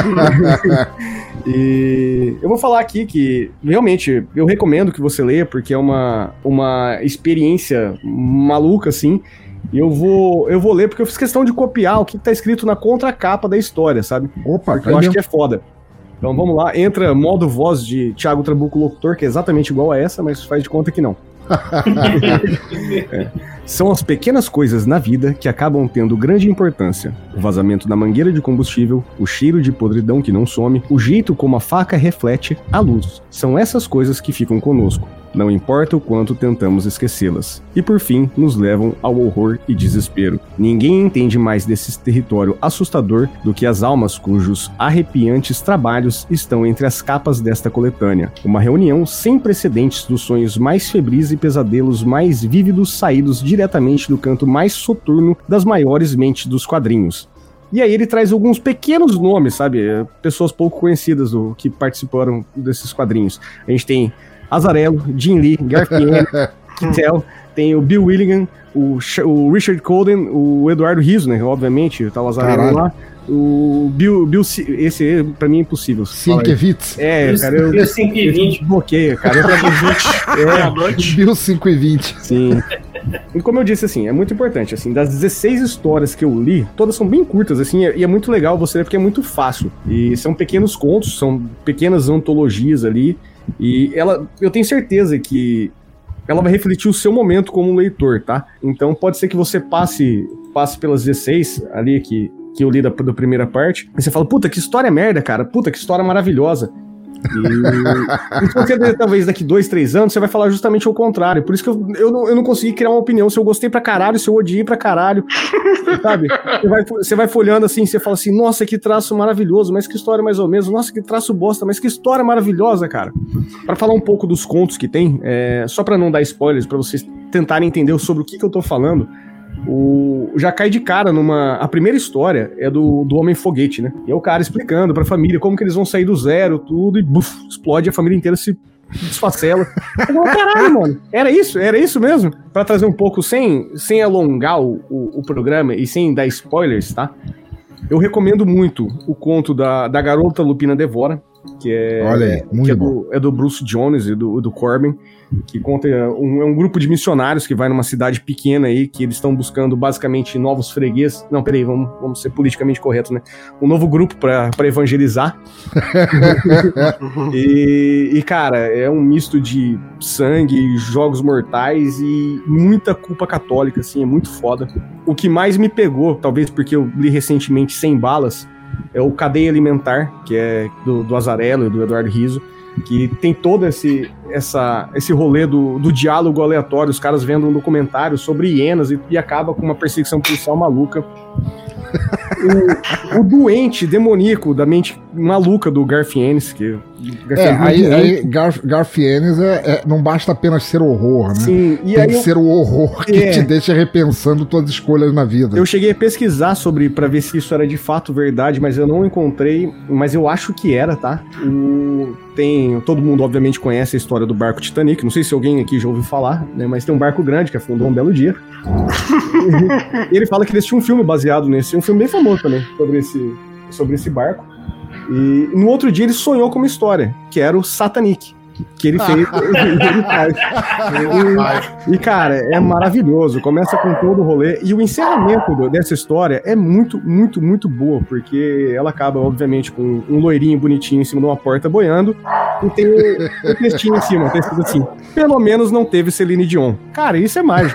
E eu vou falar aqui que, realmente, eu recomendo que você leia, porque é uma, uma experiência maluca, assim. E eu vou, eu vou ler porque eu fiz questão de copiar o que tá escrito na contracapa da história, sabe? Opa, porque eu acho que é foda. Então vamos lá, entra modo voz de Thiago Trabuco Locutor, que é exatamente igual a essa, mas faz de conta que não. É. São as pequenas coisas na vida que acabam tendo grande importância. O vazamento da mangueira de combustível, o cheiro de podridão que não some, o jeito como a faca reflete a luz. São essas coisas que ficam conosco. Não importa o quanto tentamos esquecê-las. E por fim, nos levam ao horror e desespero. Ninguém entende mais desse território assustador do que as almas cujos arrepiantes trabalhos estão entre as capas desta coletânea. Uma reunião sem precedentes dos sonhos mais febris e pesadelos mais vívidos saídos diretamente do canto mais soturno das maiores mentes dos quadrinhos. E aí ele traz alguns pequenos nomes, sabe? Pessoas pouco conhecidas do, que participaram desses quadrinhos. A gente tem Azzarello, Jim Lee, Garfield, Kittel, tem o Bill Willigan, o, o Richard Colden, o Eduardo Rizzo, né? Obviamente, tá o Azzarello lá. O Bill, Bill, esse pra mim é impossível. Sienkiewicz. É, cara, eu... Bill cinco e vinte. Bloqueia, cara. É, Bill cinco e vinte. Sim. E como eu disse, assim, é muito importante, assim, das dezesseis histórias que eu li, todas são bem curtas, assim, e é muito legal você ler porque é muito fácil. E são pequenos contos, são pequenas antologias ali, e ela, eu tenho certeza que ela vai refletir o seu momento como leitor, tá? Então pode ser que você passe, passe pelas dezesseis ali que, que eu li da, da primeira parte, e você fala, puta, que história merda, cara, puta, que história maravilhosa. E, e se você ver, talvez daqui dois, três anos, você vai falar justamente o contrário. Por isso que eu, eu, não, eu não consegui criar uma opinião se eu gostei pra caralho, se eu odiei pra caralho. Sabe? Você vai, você vai folhando assim, você fala assim, nossa, que traço maravilhoso, mas que história mais ou menos. Nossa, que traço bosta, mas que história maravilhosa, cara. Pra falar um pouco dos contos que tem, é, só pra não dar spoilers, pra vocês tentarem entender sobre o que, que eu tô falando, o, já cai de cara numa... A primeira história é do, do Homem Foguete, né? E é o cara explicando pra família como que eles vão sair do zero, tudo, e buf, explode, a família inteira se desfacela. Eu, caralho, mano, era isso? Era isso mesmo? Pra trazer um pouco, sem, sem alongar o, o, o programa e sem dar spoilers, tá? Eu recomendo muito o conto da, da Garota Lupina Devora, que é, Olha aí, muito que é, bom. do, é do Bruce Jones e do, do Corbin, que conta um, é um grupo de missionários que vai numa cidade pequena aí, que eles estão buscando basicamente novos freguês. Não, peraí, vamos, vamos ser politicamente corretos, né? Um novo grupo pra, pra evangelizar. e, e, cara, é um misto de sangue, jogos mortais e muita culpa católica, assim, é muito foda. O que mais me pegou, talvez porque eu li recentemente Sem Balas, é o Cadeia Alimentar, que é do, do Azzarello e do Eduardo Rizzo, que tem todo esse, essa, esse rolê do, do diálogo aleatório, os caras vendo um documentário sobre hienas e, e acaba com uma perseguição policial maluca. O, o doente demoníaco da mente maluca do Garth Ennis, que É, aí, aí Garth, Garth Ennis é, é, não basta apenas ser horror, né? Sim, e tem aí que eu, ser o horror que é, te deixa repensando todas as escolhas na vida. Eu cheguei a pesquisar sobre, pra ver se isso era de fato verdade, mas eu não encontrei, mas eu acho que era, tá? O, tem, todo mundo obviamente conhece a história do barco Titanic, não sei se alguém aqui já ouviu falar, né? Mas tem um barco grande que afundou um belo dia. E ele fala que eles tinham um filme baseado nesse, um filme bem famoso também, sobre esse, sobre esse barco. E no outro dia ele sonhou com uma história, que era o Satanic, que ele fez. ele faz. E, e, cara, é maravilhoso. Começa com todo o rolê. E o encerramento do, dessa história é muito, muito, muito boa, porque ela acaba, obviamente, com um loirinho bonitinho em cima de uma porta boiando. E tem um textinho em cima, um texto assim: pelo menos não teve Celine Dion. Cara, isso é mágico.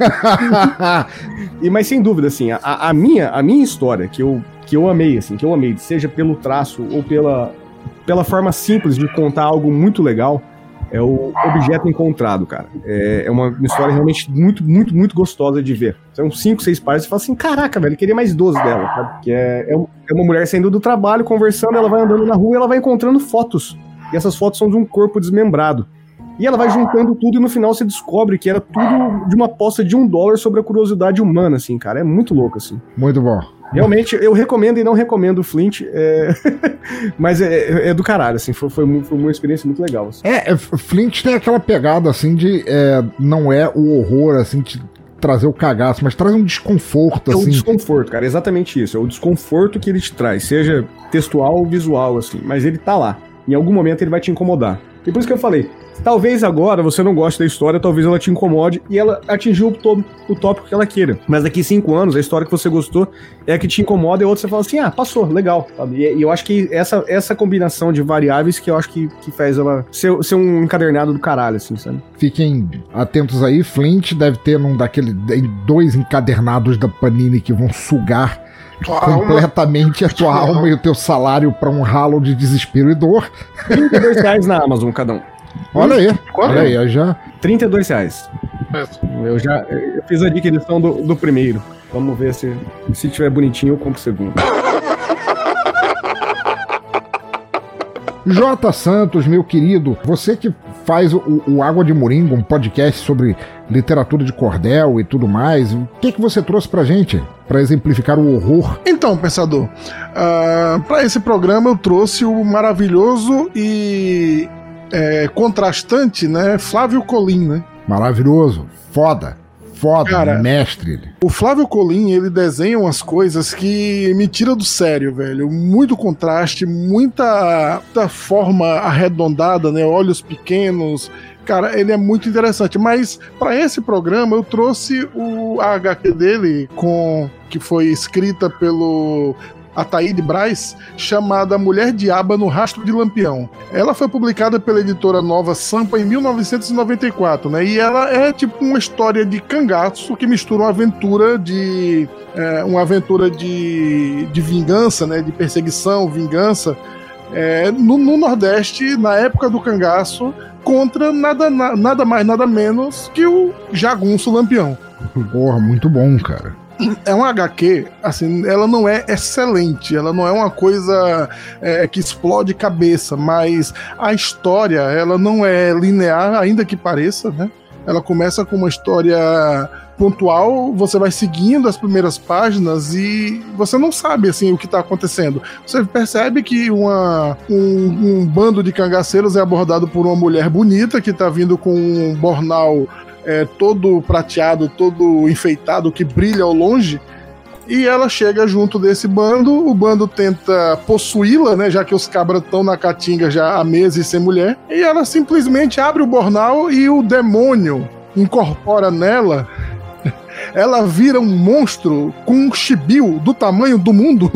E, mas sem dúvida, assim, a, a, minha, a minha história, que eu, que eu amei, assim, que eu amei, seja pelo traço ou pela, pela forma simples de contar algo muito legal, é o Objeto Encontrado, cara. É, é uma história realmente muito, muito, muito gostosa de ver. São cinco, seis páginas e você fala assim, caraca, velho, eu queria mais doze dela, sabe? Que é, é, é uma mulher saindo do trabalho, conversando, ela vai andando na rua e ela vai encontrando fotos. E essas fotos são de um corpo desmembrado. E ela vai juntando tudo e no final você descobre que era tudo de uma aposta de um dólar sobre a curiosidade humana, assim, cara. É muito louco, assim. Muito bom. Realmente, eu recomendo e não recomendo o Flint, é... mas é, é do caralho, assim, foi, foi, foi uma experiência muito legal. Assim. É, é, Flint tem aquela pegada, assim, de é, não é o horror, assim, de trazer o cagaço, mas traz um desconforto, assim. É o desconforto, cara, exatamente isso, é o desconforto que ele te traz, seja textual ou visual, assim, mas ele tá lá, em algum momento ele vai te incomodar. E por isso que eu falei, talvez agora você não goste da história, talvez ela te incomode e ela atingiu todo o tópico que ela queira. Mas daqui cinco anos, a história que você gostou é a que te incomoda e a outra você fala assim, ah, passou, legal. Sabe? E, e eu acho que essa, essa combinação de variáveis que eu acho que, que faz ela ser, ser um encadernado do caralho, assim, sabe? Fiquem atentos aí, Flint deve ter um daquele, dois encadernados da Panini que vão sugar tua completamente alma. A tua alma e o teu salário pra um ralo de desespero e dor. trinta e dois reais na Amazon cada um. Olha aí, Qual olha é? aí, eu já... trinta e dois reais. Eu já eu fiz a adquisição do, do primeiro. Vamos ver se se tiver bonitinho eu compro o segundo. J. Santos, meu querido, você que faz o, o Água de Moringa, um podcast sobre literatura de cordel e tudo mais, o que, que você trouxe pra gente, pra exemplificar o horror? Então, pensador, uh, para esse programa eu trouxe o maravilhoso e é, contrastante, né, Flávio Colim, né? Maravilhoso, foda. Foda, Cara, mestre. O Flávio Colim, ele desenha umas coisas que me tira do sério, velho. Muito contraste, muita, muita forma arredondada, né? Olhos pequenos. Cara, ele é muito interessante. Mas para esse programa eu trouxe o a H Q dele, com, que foi escrita pelo Ataíde Braz, chamada Mulher Diaba no Rastro de Lampião. Ela foi publicada pela editora Nova Sampa em mil novecentos e noventa e quatro, né? E ela é tipo uma história de cangaço que mistura uma aventura de é, uma aventura de, de vingança, né? De perseguição, vingança, é, no, no Nordeste, na época do cangaço, contra nada, nada mais, nada menos que o Jagunço Lampião. Porra, muito bom, cara. É uma agá quê, assim, ela não é excelente, ela não é uma coisa é, que explode cabeça, mas a história, ela não é linear, ainda que pareça, né? Ela começa com uma história pontual, você vai seguindo as primeiras páginas e você não sabe, assim, o que está acontecendo. Você percebe que uma, um, um bando de cangaceiros é abordado por uma mulher bonita que está vindo com um bornal É, todo prateado, todo enfeitado, que brilha ao longe, e ela chega junto desse bando, o bando tenta possuí-la, né, já que os cabras estão na caatinga já há meses sem mulher, e ela simplesmente abre o bornal e o demônio incorpora nela, ela vira um monstro com um chibio do tamanho do mundo.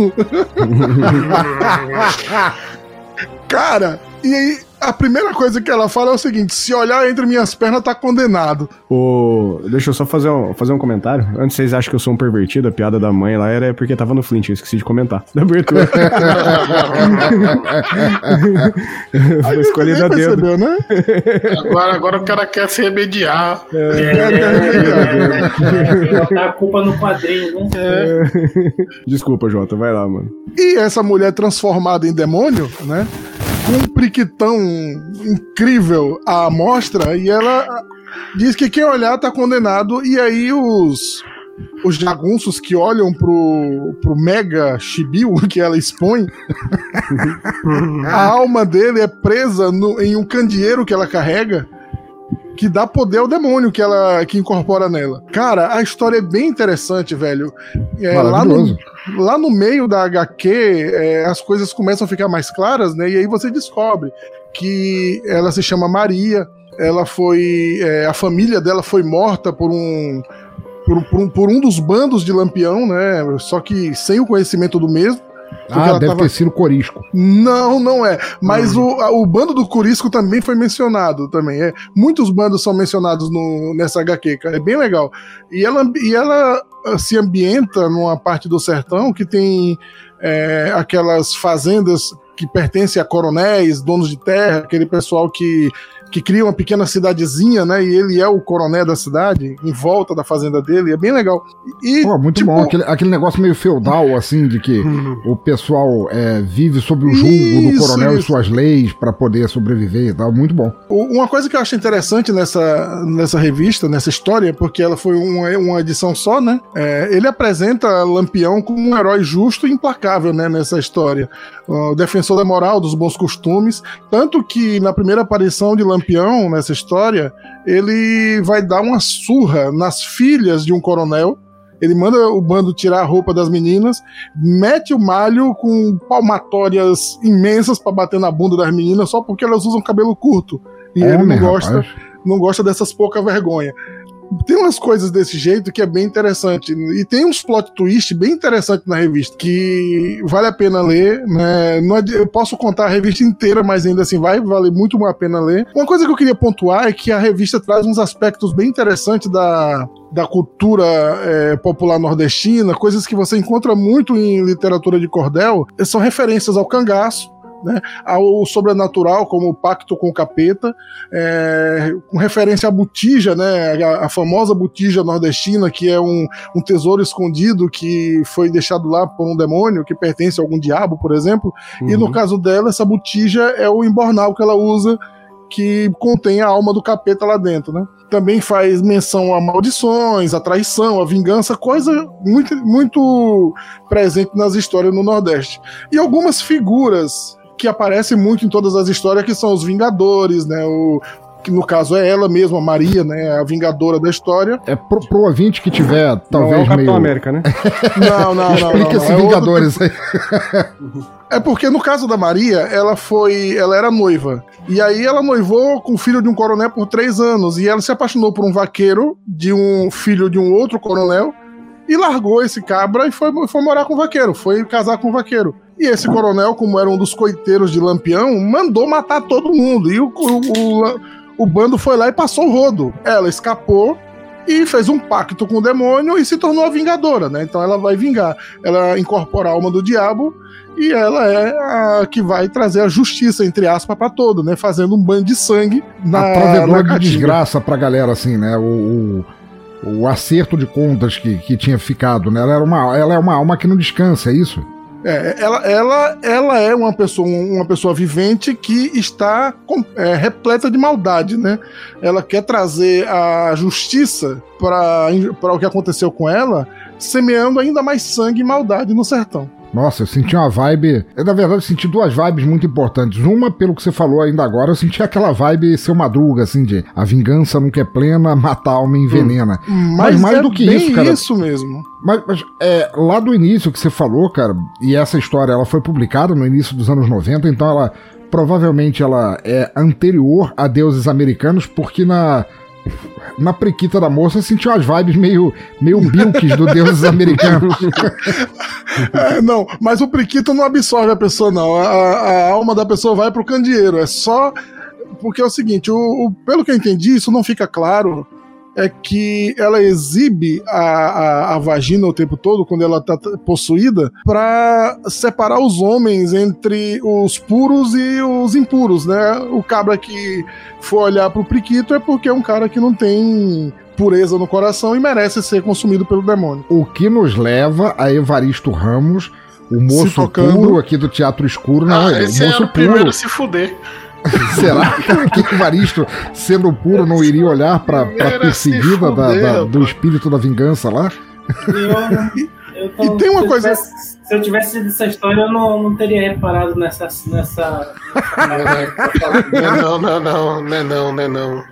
Cara, e aí a primeira coisa que ela fala é o seguinte: se olhar entre minhas pernas, tá condenado. O... Deixa eu só fazer um, fazer um comentário. Antes vocês acham que eu sou um pervertido, a piada da mãe lá era porque tava no Flint, eu esqueci de comentar. Da abertura. Foi escolhida a dedo. Percebeu, né? Agora, agora o cara quer se remediar. É, é, botar a culpa no quadrinho, né? É. Desculpa, Jota, vai lá, mano. E essa mulher transformada em demônio, né? Com um priquitão incrível à amostra, e ela diz que quem olhar tá condenado, e aí os, os jagunços que olham pro, pro mega chibio que ela expõe, a alma dele é presa no, em um candeeiro que ela carrega, que dá poder ao demônio que ela que incorpora nela. Cara, a história é bem interessante, velho. É, lá, no, lá no meio da agá quê, é, as coisas começam a ficar mais claras, né? E aí você descobre que ela se chama Maria, ela foi... É, a família dela foi morta por um, por, por, um, por um dos bandos de Lampião, né? Só que sem o conhecimento do mesmo. Ah, deve tava... ter sido Corisco. Não, não é. Mas hum. o, o bando do Corisco também foi mencionado. Também. É. Muitos bandos são mencionados no, nessa agá quê, cara. É bem legal. E ela, e ela se ambienta numa parte do sertão que tem é, aquelas fazendas que pertencem a coronéis, donos de terra, aquele pessoal que... que cria uma pequena cidadezinha, né? E ele é o coronel da cidade, em volta da fazenda dele, é bem legal. E, Pô, muito tipo... bom, aquele, aquele negócio meio feudal, assim, de que o pessoal é, vive sob o julgo isso, do coronel isso. e suas leis para poder sobreviver e tal, muito bom. Uma coisa que eu acho interessante nessa, nessa revista, nessa história, porque ela foi uma, uma edição só, né? É, ele apresenta Lampião como um herói justo e implacável, né? Nessa história. O defensor da moral, dos bons costumes, tanto que na primeira aparição de Lampião nessa história, ele vai dar uma surra nas filhas de um coronel. Ele manda o bando tirar a roupa das meninas, mete o malho com palmatórias imensas pra bater na bunda das meninas só porque elas usam cabelo curto. E é, ele não gosta, não gosta dessas pouca vergonha. Tem umas coisas desse jeito que é bem interessante. E tem uns plot twist bem interessantes na revista, que vale a pena ler, né? Não é, eu posso contar a revista inteira, mas ainda assim vai valer muito a pena ler. Uma coisa que eu queria pontuar é que a revista traz uns aspectos bem interessantes da, da cultura é, popular nordestina, coisas que você encontra muito em literatura de cordel, são referências ao cangaço, né, ao sobrenatural, como o Pacto com o Capeta, é, com referência à botija, né, a, a famosa botija nordestina, que é um, um tesouro escondido que foi deixado lá por um demônio que pertence a algum diabo, por exemplo. Uhum. E no caso dela, essa botija é o embornal que ela usa, que contém a alma do capeta lá dentro, né? Também faz menção a maldições, a traição, a vingança, coisa muito, muito presente nas histórias no Nordeste. E algumas figuras que aparecem muito em todas as histórias, que são os Vingadores, né? O, que no caso é ela mesma, a Maria, né? A Vingadora da história. É pro, pro ouvinte que tiver, talvez, não é o Capitão meio... América, né? Não, não, não. Explica esses é Vingadores aí. É porque no caso da Maria, ela foi... Ela era noiva. E aí ela noivou com o filho de um coronel por três anos. E ela se apaixonou por um vaqueiro, de um filho de um outro coronel, e largou esse cabra e foi, foi morar com o vaqueiro. Foi casar com o vaqueiro. E esse coronel, como era um dos coiteiros de Lampião, mandou matar todo mundo. E o, o, o, o bando foi lá e passou o rodo. Ela escapou e fez um pacto com o demônio e se tornou a Vingadora, né? Então ela vai vingar, ela incorpora a alma do diabo e ela é a que vai trazer a justiça, entre aspas, pra todo, né? Fazendo um banho de sangue na, a provedora na de desgraça pra galera, assim, né? O, o, o acerto de contas que, que tinha ficado, né? Ela, era uma, ela é uma alma que não descansa, é isso? É, ela, ela, ela é uma pessoa, uma pessoa vivente que está com, é, repleta de maldade, né? Ela quer trazer a justiça para o que aconteceu com ela, semeando ainda mais sangue e maldade no sertão. Nossa, eu senti uma vibe... Eu, na verdade, eu senti duas vibes muito importantes. Uma, pelo que você falou ainda agora, eu senti aquela vibe Seu Madruga, assim, de a vingança nunca é plena, matar a alma envenena. Hum, mas, mas mais é do que isso, cara... isso mesmo. Mas, mas é, lá do início que você falou, cara, e essa história, ela foi publicada no início dos anos noventa, então ela... Provavelmente ela é anterior a Deuses Americanos, porque na... Na prequita da moça eu senti umas vibes meio, meio bilques do Deuses Americanos. É, não, mas o prequito não absorve a pessoa, não. A, a alma da pessoa vai pro candeeiro. É só. Porque é o seguinte, o, o, pelo que eu entendi, isso não fica claro. É que ela exibe a, a, a vagina o tempo todo, quando ela tá possuída, pra separar os homens entre os puros e os impuros, né? O cabra que for olhar pro priquito é porque é um cara que não tem pureza no coração e merece ser consumido pelo demônio. O que nos leva a Evaristo Ramos, o moço puro aqui do Teatro Escuro. Não, ah, esse o moço era o puro. primeiro a se fuder. Será que o Evaristo, sendo puro, não iria olhar pra, pra perseguida da, da, do espírito da vingança lá? Eu, eu tô, e tem uma se coisa... Eu tivesse, se eu tivesse sido essa história, eu não, não teria reparado nessa... nessa... não, não, não, não, não, não, não.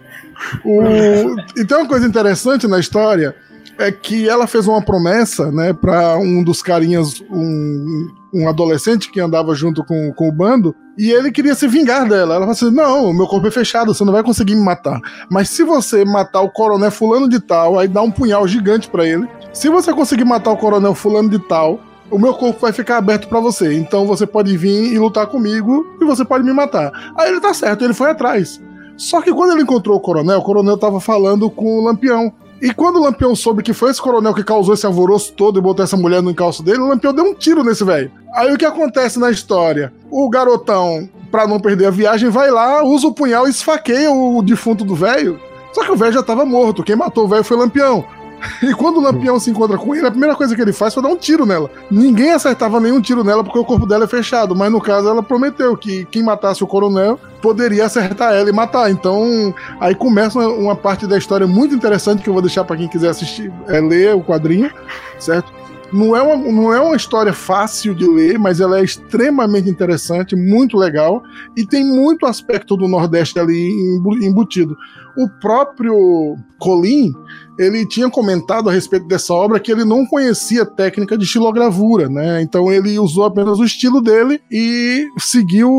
O... E tem uma coisa interessante na história, é que ela fez uma promessa, né, pra um dos carinhas, um, um adolescente que andava junto com, com o bando, e ele queria se vingar dela. Ela falou assim, não, meu corpo é fechado, você não vai conseguir me matar. Mas se você matar o coronel fulano de tal, aí dá um punhal gigante pra ele. Se você conseguir matar o coronel fulano de tal, o meu corpo vai ficar aberto pra você. Então você pode vir e lutar comigo e você pode me matar. Aí ele tá certo, ele foi atrás. Só que quando ele encontrou o coronel, o coronel tava falando com o Lampião. E quando o Lampião soube que foi esse coronel que causou esse alvoroço todo e botou essa mulher no encalço dele, o Lampião deu um tiro nesse velho. Aí o que acontece na história? O garotão, pra não perder a viagem, vai lá, usa o punhal e esfaqueia o defunto do velho. Só que o velho já tava morto, quem matou o velho foi o Lampião. E quando o Lampião se encontra com ele, a primeira coisa que ele faz foi dar um tiro nela. Ninguém acertava nenhum tiro nela porque o corpo dela é fechado, mas no caso ela prometeu que quem matasse o coronel poderia acertar ela e matar. Então aí começa uma, uma parte da história muito interessante que eu vou deixar pra quem quiser assistir, é, ler o quadrinho, certo? Não é, uma, não é uma história fácil de ler, mas ela é extremamente interessante, muito legal, e tem muito aspecto do Nordeste ali embutido. O próprio Colin, ele tinha comentado a respeito dessa obra que ele não conhecia técnica de xilogravura, né? Então ele usou apenas o estilo dele e seguiu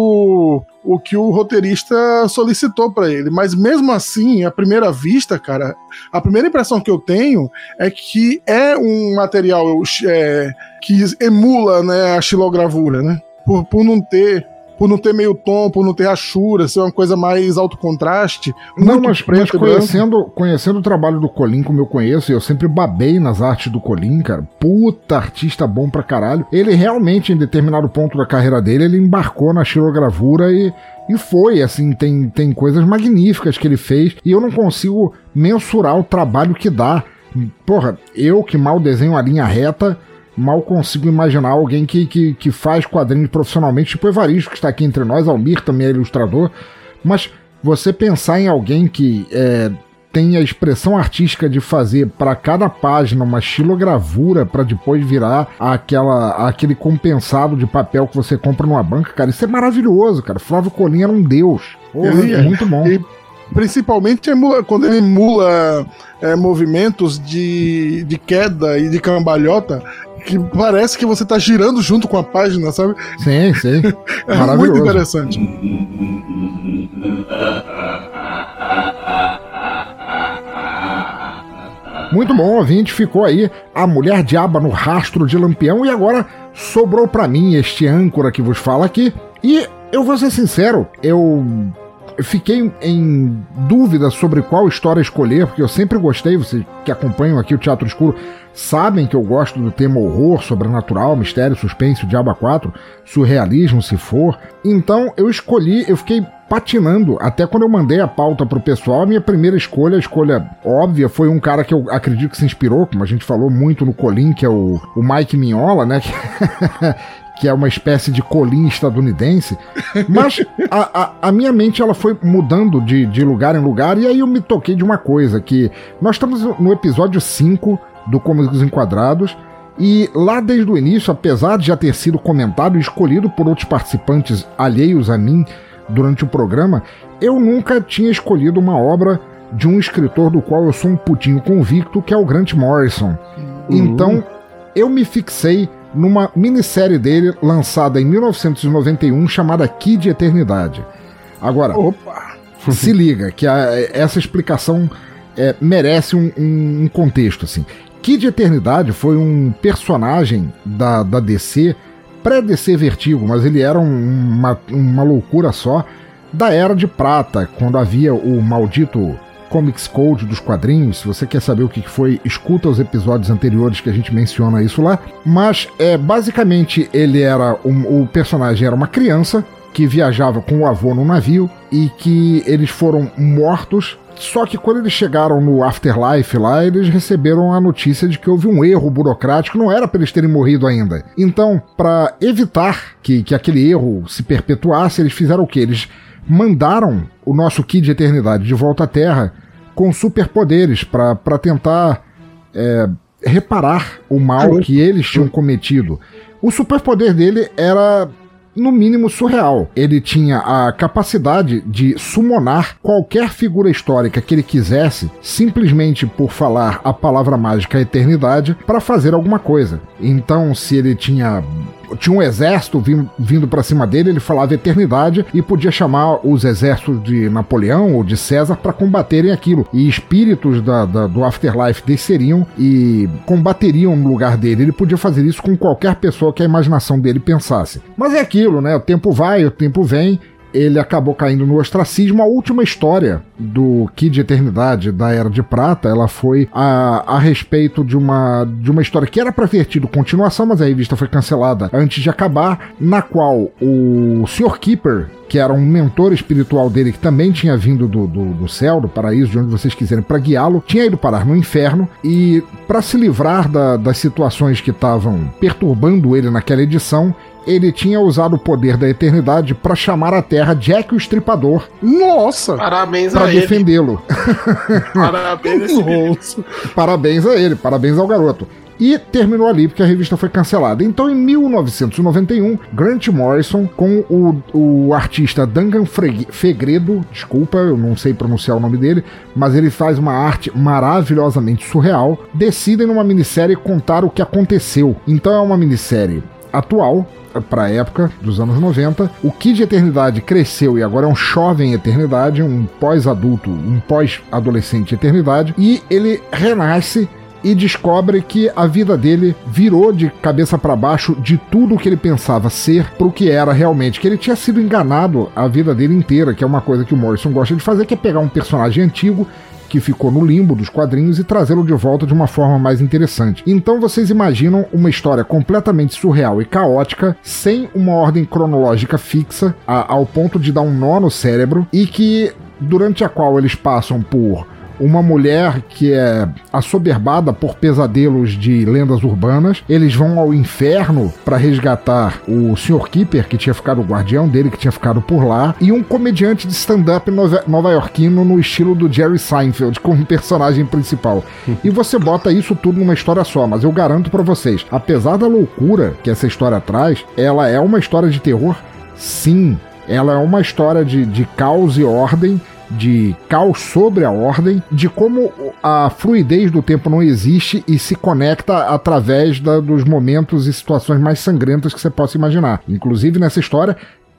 o, o que o roteirista solicitou para ele. Mas mesmo assim, à primeira vista, cara, a primeira impressão que eu tenho é que é um material é, que emula, né, a xilogravura, né? Por, por não ter... Por não ter meio tom, por não ter rachura, ser uma coisa mais alto contraste. Não, mas, mas conhecendo, conhecendo o trabalho do Colin, como eu conheço, e eu sempre babei nas artes do Colin, cara. Puta artista bom pra caralho. Ele realmente, em determinado ponto da carreira dele, ele embarcou na xilogravura e, e foi, assim, tem, tem coisas magníficas que ele fez. E eu não consigo mensurar o trabalho que dá. Porra, eu que mal desenho a linha reta... Mal consigo imaginar alguém que, que, que faz quadrinhos profissionalmente, tipo o Evaristo, que está aqui entre nós, Almir também é ilustrador, mas você pensar em alguém que é, tem a expressão artística de fazer para cada página uma xilogravura para depois virar aquela, aquele compensado de papel que você compra numa banca, cara, isso é maravilhoso, cara. Flávio Colin era um deus. Oh, é muito bom. E... Principalmente quando ele emula é, movimentos de, de queda e de cambalhota, que parece que você tá girando junto com a página, sabe? Sim, sim. É maravilhoso. Muito interessante. Muito bom, ouvinte. Ficou aí a Mulher Diaba no Rastro de Lampião e agora sobrou pra mim este âncora que vos fala aqui. E eu vou ser sincero, eu... fiquei em dúvida sobre qual história escolher, porque eu sempre gostei, vocês que acompanham aqui o Teatro Escuro sabem que eu gosto do tema horror, sobrenatural, mistério, suspense, o Diabo a quatro, surrealismo se for. Então eu escolhi, eu fiquei patinando, até quando eu mandei a pauta pro pessoal, a minha primeira escolha, a escolha óbvia, foi um cara que eu acredito que se inspirou, como a gente falou muito no Colin, que é o, o Mike Mignola, né, que, que é uma espécie de Colin estadunidense, mas a, a, a minha mente ela foi mudando de, de lugar em lugar, e aí eu me toquei de uma coisa, que nós estamos no episódio cinco do Cômicos Enquadrados, e lá desde o início, apesar de já ter sido comentado e escolhido por outros participantes alheios a mim durante o programa, eu nunca tinha escolhido uma obra de um escritor do qual eu sou um putinho convicto, que é o Grant Morrison. Uhum. Então, eu me fixei numa minissérie dele, lançada em mil novecentos e noventa e um, chamada Kid Eternidade. Agora, Opa. se liga, que a, essa explicação é, merece um, um, um contexto, assim. Kid Eternidade foi um personagem da, da D C, pré-D C Vertigo, mas ele era um, uma, uma loucura só, da Era de Prata, quando havia o maldito Comics Code dos quadrinhos. Se você quer saber o que foi, escuta os episódios anteriores que a gente menciona isso lá. Mas, é, basicamente, ele era um, o personagem era uma criança que viajava com o avô no navio e que eles foram mortos. Só que quando eles chegaram no Afterlife lá, eles receberam a notícia de que houve um erro burocrático, não era para eles terem morrido ainda. Então, para evitar que, que aquele erro se perpetuasse, eles fizeram o quê? Eles mandaram o nosso Kid Eternidade de volta à Terra com superpoderes para tentar é, reparar o mal que eles tinham cometido. O superpoder dele era, no mínimo, surreal. Ele tinha a capacidade de summonar qualquer figura histórica que ele quisesse, simplesmente por falar a palavra mágica eternidade, para fazer alguma coisa. Então, se ele tinha... tinha um exército vindo, vindo para cima dele, ele falava eternidade e podia chamar os exércitos de Napoleão ou de César para combaterem aquilo. E espíritos da, da, do Afterlife desceriam e combateriam no lugar dele. Ele podia fazer isso com qualquer pessoa que a imaginação dele pensasse. Mas é aquilo, né? O tempo vai, o tempo vem. Ele acabou caindo no ostracismo. A última história do Kid Eternidade, da Era de Prata, ela foi a, a respeito de uma, de uma história que era para ter tido continuação, mas a revista foi cancelada antes de acabar, na qual o senhor Keeper, que era um mentor espiritual dele, que também tinha vindo do, do, do céu, do paraíso, de onde vocês quiserem, para guiá-lo, tinha ido parar no inferno, e para se livrar da, das situações que estavam perturbando ele naquela edição, ele tinha usado o poder da eternidade para chamar à Terra Jack o Estripador. Nossa! Parabéns a ele. Para defendê-lo. Parabéns, parabéns a ele, parabéns ao garoto. E terminou ali, porque a revista foi cancelada. Então, em mil novecentos e noventa e um, Grant Morrison, com o, o artista Duncan Fegredo, desculpa, eu não sei pronunciar o nome dele, mas ele faz uma arte maravilhosamente surreal, decidem numa minissérie contar o que aconteceu. Então é uma minissérie atual, para a época dos anos noventa. O Kid Eternidade cresceu e agora é um jovem Eternidade, um pós-adulto, um pós-adolescente Eternidade, e ele renasce e descobre que a vida dele virou de cabeça para baixo de tudo o que ele pensava ser pro que era realmente, que ele tinha sido enganado a vida dele inteira, que é uma coisa que o Morrison gosta de fazer, que é pegar um personagem antigo que ficou no limbo dos quadrinhos e trazê-lo de volta de uma forma mais interessante. Então vocês imaginam uma história completamente surreal e caótica, sem uma ordem cronológica fixa, a, ao ponto de dar um nó no cérebro, e que durante a qual eles passam por uma mulher que é assoberbada por pesadelos de lendas urbanas. Eles vão ao inferno para resgatar o senhor Keeper, que tinha ficado o guardião dele, que tinha ficado por lá, e um comediante de stand-up nova- nova-iorquino no estilo do Jerry Seinfeld como personagem principal. E você bota isso tudo numa história só, mas eu garanto para vocês, apesar da loucura que essa história traz, ela é uma história de terror, sim. Ela é uma história de, de caos e ordem, de caos sobre a ordem, de como a fluidez do tempo não existe e se conecta através da, dos momentos e situações mais sangrentas que você possa imaginar. Inclusive, nessa história,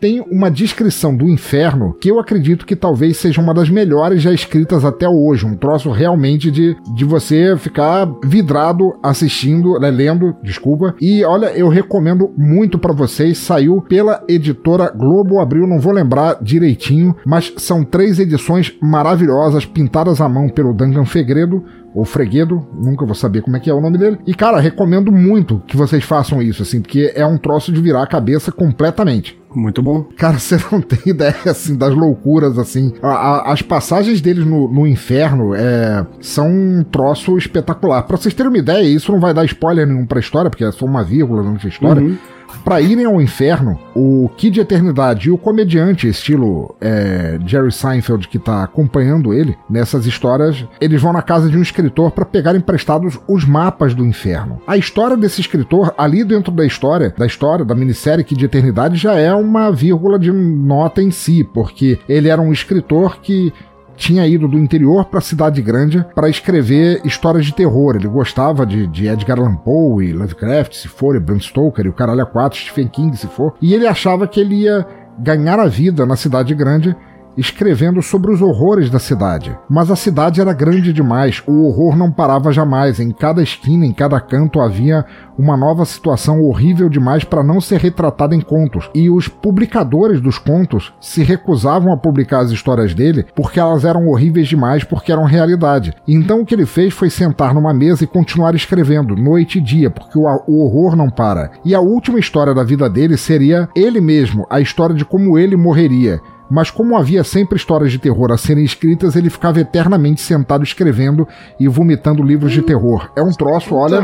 tem uma descrição do inferno que eu acredito que talvez seja uma das melhores já escritas até hoje. Um troço realmente de, de você ficar vidrado assistindo, né, lendo, desculpa. E olha, eu recomendo muito pra vocês. Saiu pela editora Globo Abril, não vou lembrar direitinho, mas são três edições maravilhosas, pintadas à mão pelo Duncan Fegredo, ou Freguedo, nunca vou saber como é que é o nome dele. E, cara, recomendo muito que vocês façam isso, assim, porque é um troço de virar a cabeça completamente. Muito bom. Cara, você não tem ideia, assim, das loucuras, assim. A, a, as passagens deles no, no inferno é, são um troço espetacular. Pra vocês terem uma ideia, isso não vai dar spoiler nenhum pra história, porque é só uma vírgula durante a história. Uhum. Pra irem ao inferno, o Kid Eternidade e o comediante estilo é, Jerry Seinfeld, que tá acompanhando ele nessas histórias, eles vão na casa de um escritor para pegar emprestados os mapas do inferno. A história desse escritor, ali dentro da história, da história da minissérie Kid Eternidade, já é uma vírgula de nota em si, porque ele era um escritor que tinha ido do interior para a cidade grande para escrever histórias de terror. Ele gostava de, de Edgar Allan Poe e Lovecraft, se for, e Bram Stoker, e o caralho a quatro, Stephen King, se for. E ele achava que ele ia ganhar a vida na cidade grande escrevendo sobre os horrores da cidade. Mas a cidade era grande demais, o horror não parava jamais. Em cada esquina, em cada canto havia uma nova situação horrível demais para não ser retratada em contos. E os publicadores dos contos se recusavam a publicar as histórias dele porque elas eram horríveis demais, porque eram realidade. Então o que ele fez foi sentar numa mesa e continuar escrevendo, noite e dia, porque o, o horror não para. E a última história da vida dele seria ele mesmo, a história de como ele morreria. Mas como havia sempre histórias de terror a serem escritas, ele ficava eternamente sentado escrevendo e vomitando livros de terror. É um troço, olha,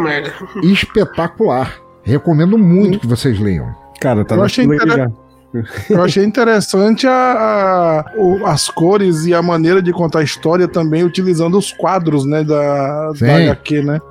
espetacular. Recomendo muito que vocês leiam. Cara, tá eu, achei inter... eu achei interessante a, a, o, as cores e a maneira de contar a história também utilizando os quadros, né, da, da H Q, né?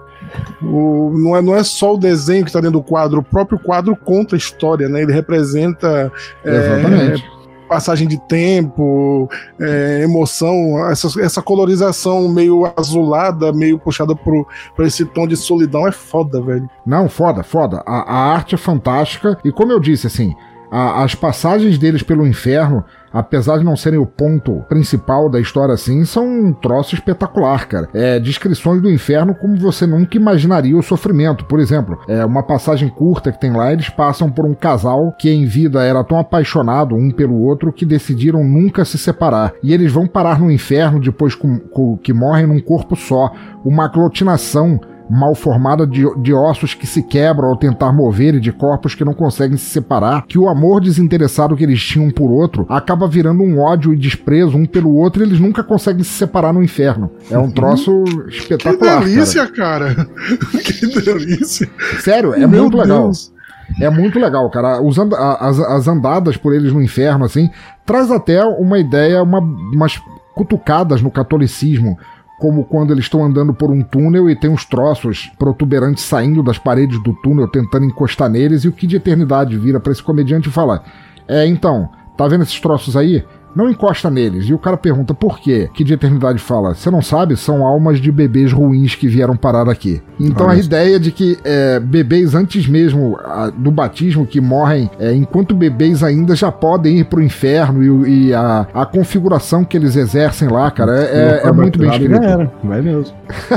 O, não, é, não é só o desenho que está dentro do quadro, o próprio quadro conta a história, né? Ele representa... Exatamente. É, passagem de tempo, é, emoção, essa, essa colorização meio azulada, meio puxada por, por esse tom de solidão é foda, velho. Não, foda, foda. A, a arte é fantástica e, como eu disse, assim, a, as passagens deles pelo inferno, apesar de não serem o ponto principal da história assim, são um troço espetacular, cara. É, descrições do inferno como você nunca imaginaria o sofrimento. Por exemplo, é uma passagem curta que tem lá, eles passam por um casal que em vida era tão apaixonado um pelo outro que decidiram nunca se separar. E eles vão parar no inferno depois com, com, que morrem num corpo só. Uma aglutinação mal formada de, de ossos que se quebram ao tentar mover e de corpos que não conseguem se separar, que o amor desinteressado que eles tinham um por outro acaba virando um ódio e desprezo um pelo outro e eles nunca conseguem se separar no inferno. É um troço espetacular. Que delícia, cara! cara. Que delícia! Sério, é Meu muito Deus. legal. É muito legal, cara. Usando as, as andadas por eles no inferno, assim, traz até uma ideia, uma, umas cutucadas no catolicismo, como quando eles estão andando por um túnel e tem uns troços protuberantes saindo das paredes do túnel tentando encostar neles, e o Kid Eternidade vira pra esse comediante e fala: é, então, tá vendo esses troços aí? Não encosta neles. E o cara pergunta por quê? Kid Eternidade fala: você não sabe? São almas de bebês ruins que vieram parar aqui. Então Olha a isso. ideia de que é, bebês antes mesmo a, do batismo, que morrem é, enquanto bebês ainda, já podem ir pro inferno, e, e a, a configuração que eles exercem lá, cara, é, é, é muito bem escrito. Era. Vai mesmo.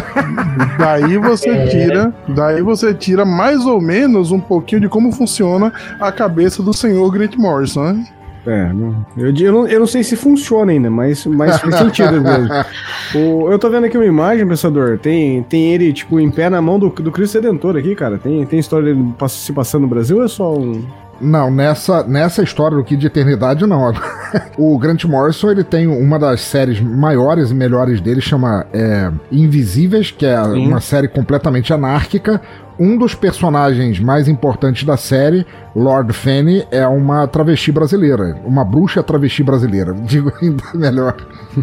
Daí você tira, daí você tira mais ou menos um pouquinho de como funciona a cabeça do senhor Grant Morrison, né? É, eu, eu, não, eu não sei se funciona ainda, mas, mas faz sentido mesmo. O, eu tô vendo aqui uma imagem, pensador, tem, tem ele, tipo, em pé na mão do, do Cristo Redentor aqui, cara. Tem, tem história dele se passando no Brasil ou é só um... Não, nessa, nessa história do Kid de Eternidade, não. O Grant Morrison, ele tem uma das séries maiores e melhores dele, chama é, Invisíveis, que é Sim. uma série completamente anárquica. Um dos personagens mais importantes da série, Lord Fanny, é uma travesti brasileira. Uma bruxa travesti brasileira. Digo ainda melhor.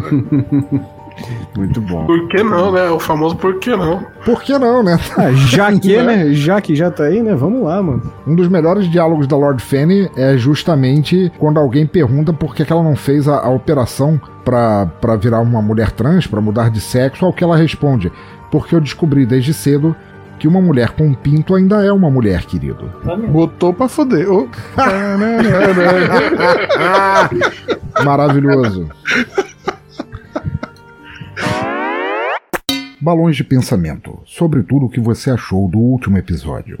Muito bom. Por que não, né? O famoso por que não. Por que não, né? Ah, já que, né? Já que já tá aí, né? Vamos lá, mano. Um dos melhores diálogos da Lord Fanny é justamente quando alguém pergunta por que, que ela não fez a, a operação pra, pra virar uma mulher trans, pra mudar de sexo, ao que ela responde: porque eu descobri desde cedo que uma mulher com um pinto ainda é uma mulher, querido. Botou pra foder. Oh. Maravilhoso. Balões de pensamento sobre tudo o que você achou do último episódio.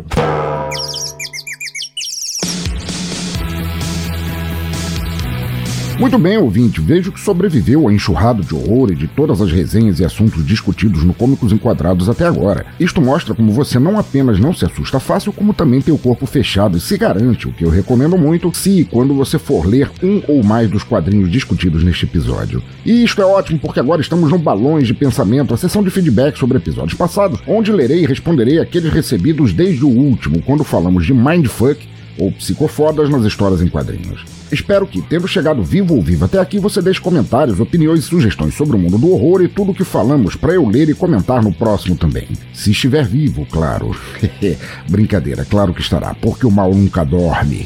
Muito bem, ouvinte, vejo que sobreviveu à enxurrada de horror e de todas as resenhas e assuntos discutidos no Cômicos Enquadrados até agora. Isto mostra como você não apenas não se assusta fácil, como também tem o corpo fechado e se garante, o que eu recomendo muito, se e quando você for ler um ou mais dos quadrinhos discutidos neste episódio. E isto é ótimo porque agora estamos no Balões de Pensamento, a sessão de feedback sobre episódios passados, onde lerei e responderei aqueles recebidos desde o último, quando falamos de Mindfuck ou psicofodas nas histórias em quadrinhos. Espero que, tendo chegado vivo ou vivo até aqui, você deixe comentários, opiniões e sugestões sobre o mundo do horror e tudo o que falamos para eu ler e comentar no próximo também. Se estiver vivo, claro. Brincadeira, claro que estará, porque o mal nunca dorme.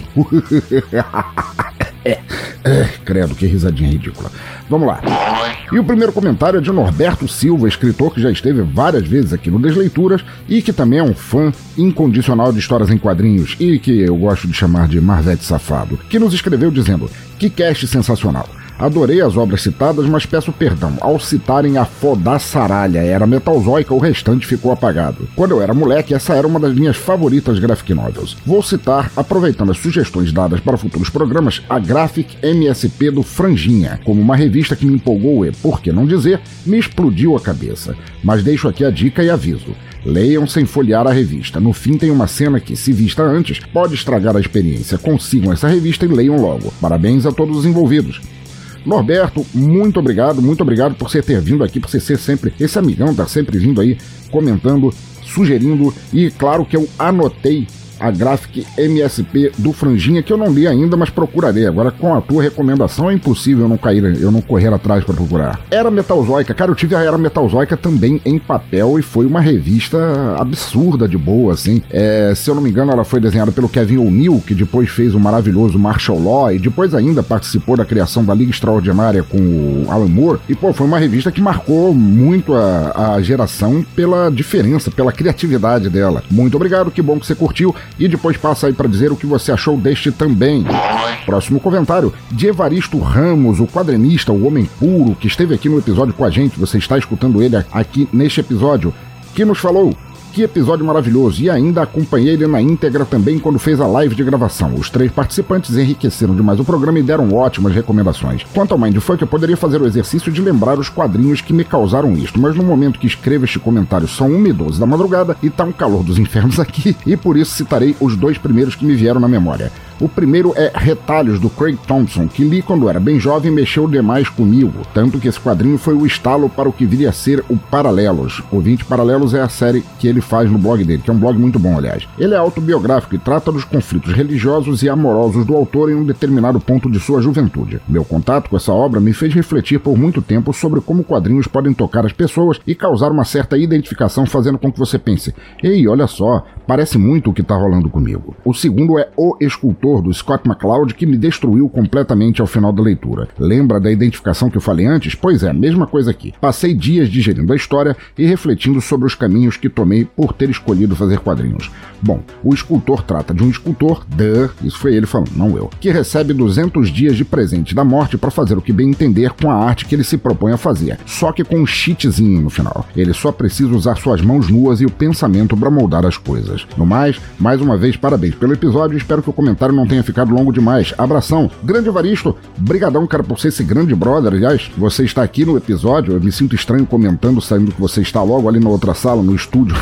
É, é, credo, que risadinha ridícula. Vamos lá. E o primeiro comentário é de Norberto Silva, escritor que já esteve várias vezes aqui no Desleituras e que também é um fã incondicional de histórias em quadrinhos e que eu gosto de chamar de Marvete Safado, que nos escreveu dizendo: que cast sensacional. Adorei as obras citadas, mas peço perdão. Ao citarem a Fodaçaralha era metalzóica, o restante ficou apagado. Quando eu era moleque, essa era uma das minhas favoritas graphic novels. Vou citar, aproveitando as sugestões dadas para futuros programas, a Graphic M S P do Franjinha, como uma revista que me empolgou e, por que não dizer, me explodiu a cabeça. Mas deixo aqui a dica e aviso. Leiam sem folhear a revista. No fim tem uma cena que, se vista antes, pode estragar a experiência. Consigam essa revista e leiam logo. Parabéns a todos os envolvidos. Norberto, muito obrigado, muito obrigado por você ter vindo aqui, por você ser sempre esse amigão, tá sempre vindo aí, comentando, sugerindo, e claro que eu anotei a Graphic M S P do Franjinha, que eu não li ainda, mas procurarei. Agora, com a tua recomendação, é impossível eu não cair, eu não correr atrás para procurar. Era Metalzóica, cara, eu tive a Era Metalzóica também em papel e foi uma revista absurda de boa, assim. É, se eu não me engano, ela foi desenhada pelo Kevin O'Neill, que depois fez o maravilhoso Martial Law e depois ainda participou da criação da Liga Extraordinária com o Alan Moore. E, pô, foi uma revista que marcou muito a, a geração pela diferença, pela criatividade dela. Muito obrigado, que bom que você curtiu. E depois passa aí para dizer o que você achou deste também. Próximo comentário, de Evaristo Ramos, o quadrinista, o homem puro, que esteve aqui no episódio com a gente, você está escutando ele aqui neste episódio, que nos falou: que episódio maravilhoso, e ainda acompanhei ele na íntegra também quando fez a live de gravação. Os três participantes enriqueceram demais o programa e deram ótimas recomendações. Quanto ao Mindfuck, eu poderia fazer o exercício de lembrar os quadrinhos que me causaram isto, mas no momento que escrevo este comentário são uma e doze da madrugada e tá um calor dos infernos aqui, e por isso citarei os dois primeiros que me vieram na memória. O primeiro é Retalhos, do Craig Thompson, que li quando era bem jovem e mexeu demais comigo, tanto que esse quadrinho foi o estalo para o que viria a ser o Paralelos. O vinte Paralelos é a série que ele faz no blog dele, que é um blog muito bom, aliás. Ele é autobiográfico e trata dos conflitos religiosos e amorosos do autor em um determinado ponto de sua juventude. Meu contato com essa obra me fez refletir por muito tempo sobre como quadrinhos podem tocar as pessoas e causar uma certa identificação, fazendo com que você pense: ei, olha só, parece muito o que tá rolando comigo. O segundo é O Escultor, do Scott McCloud, que me destruiu completamente ao final da leitura. Lembra da identificação que eu falei antes? Pois é, mesma coisa aqui. Passei dias digerindo a história e refletindo sobre os caminhos que tomei por ter escolhido fazer quadrinhos. Bom, o escultor trata de um escultor, duh, isso foi ele falando, não eu, que recebe duzentos dias de presente da morte para fazer o que bem entender com a arte que ele se propõe a fazer, só que com um cheatzinho no final. Ele só precisa usar suas mãos nuas e o pensamento para moldar as coisas. No mais, mais uma vez, parabéns pelo episódio e espero que o comentário não tenha ficado longo demais. Abração. Grande Evaristo, brigadão, cara, por ser esse grande brother. Aliás, você está aqui no episódio, eu me sinto estranho comentando, saindo que você está logo ali na outra sala, no estúdio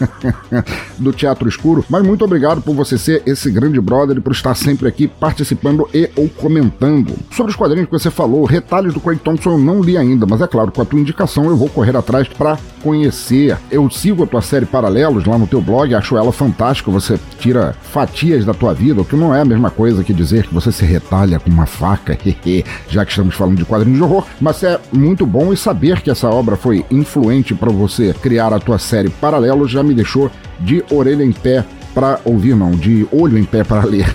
do Teatro Escuro, mas muito obrigado por você ser esse grande brother e por estar sempre aqui participando e ou comentando. Sobre os quadrinhos que você falou, Retalhos do Craig Thompson eu não li ainda, mas é claro, com a tua indicação eu vou correr atrás para conhecer. Eu sigo a tua série Paralelos lá no teu blog, acho ela fantástica, você tira fatias da tua vida, o que não é a mesma coisa que dizer que você se retalha com uma faca, já que estamos falando de quadrinhos de horror, mas é muito bom, e saber que essa obra foi influente para você criar a tua série Paralelos já me deixou de orelha em pé para ouvir, não, de olho em pé para ler.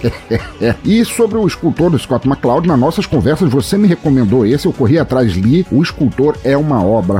E sobre o escultor do Scott McCloud, nas nossas conversas você me recomendou esse, eu corri atrás, li. O Escultor é uma obra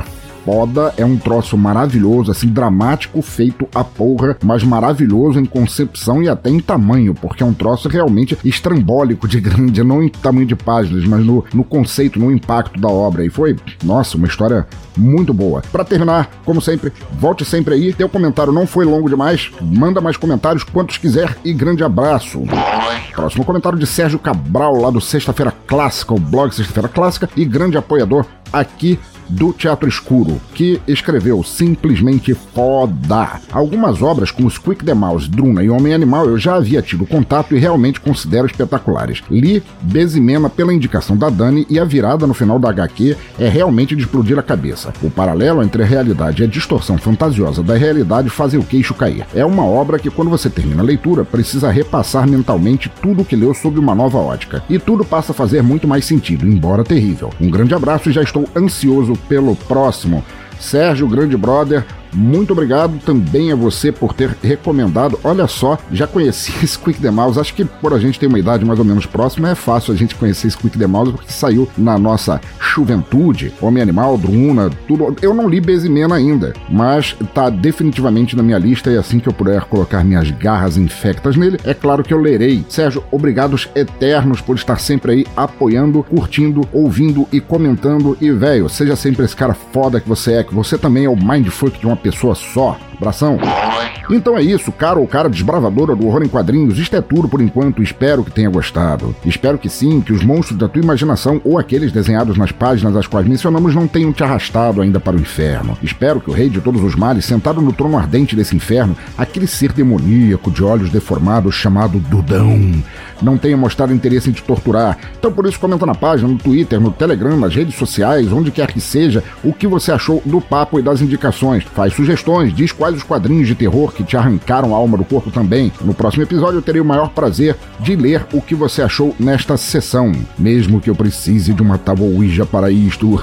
foda, é um troço maravilhoso, assim, dramático, feito a porra, mas maravilhoso em concepção e até em tamanho, porque é um troço realmente estrambólico de grande, não em tamanho de páginas, mas no, no conceito, no impacto da obra. E foi, nossa, uma história muito boa. Pra terminar, como sempre, volte sempre aí. Teu comentário não foi longo demais, manda mais comentários quantos quiser e grande abraço. Próximo comentário de Sérgio Cabral, lá do Sexta-feira Clássica, o blog Sexta-feira Clássica, e grande apoiador aqui do Teatro Escuro, que escreveu simplesmente foda. Algumas obras como Squeak the Mouse, Druna e Homem Animal eu já havia tido contato e realmente considero espetaculares. Li Bezimena pela indicação da Dani e a virada no final da agá quê é realmente de explodir a cabeça. O paralelo entre a realidade e a distorção fantasiosa da realidade fazem o queixo cair. É uma obra que quando você termina a leitura precisa repassar mentalmente tudo o que leu sob uma nova ótica. E tudo passa a fazer muito mais sentido, embora terrível. Um grande abraço e já estou ansioso pelo próximo. Sérgio, grande brother, muito obrigado também a você por ter recomendado. Olha só, já conheci Squeak the Mouse, acho que por a gente ter uma idade mais ou menos próxima, é fácil a gente conhecer Squeak the Mouse, porque saiu na nossa juventude, Homem Animal, Druna, tudo. Eu não li Bezimena ainda, mas tá definitivamente na minha lista e assim que eu puder colocar minhas garras infectas nele, é claro que eu lerei. Sérgio, obrigados eternos por estar sempre aí apoiando, curtindo, ouvindo e comentando. E, velho, seja sempre esse cara foda que você é, que você também é o mindfuck de uma pessoa só. Abração. Então é isso, cara ou cara desbravadora do horror em quadrinhos, isto é tudo por enquanto, espero que tenha gostado. Espero que sim, que os monstros da tua imaginação ou aqueles desenhados nas páginas às quais mencionamos não tenham te arrastado ainda para o inferno. Espero que o rei de todos os males, sentado no trono ardente desse inferno, aquele ser demoníaco de olhos deformados chamado Dudão, não tenha mostrado interesse em te torturar. Então por isso comenta na página, no Twitter, no Telegram, nas redes sociais, onde quer que seja, o que você achou do papo e das indicações. Faz sugestões, diz quais os quadrinhos de terror que te arrancaram a alma do corpo também. No próximo episódio eu terei o maior prazer de ler o que você achou nesta sessão, mesmo que eu precise de uma tábua Ouija para isto.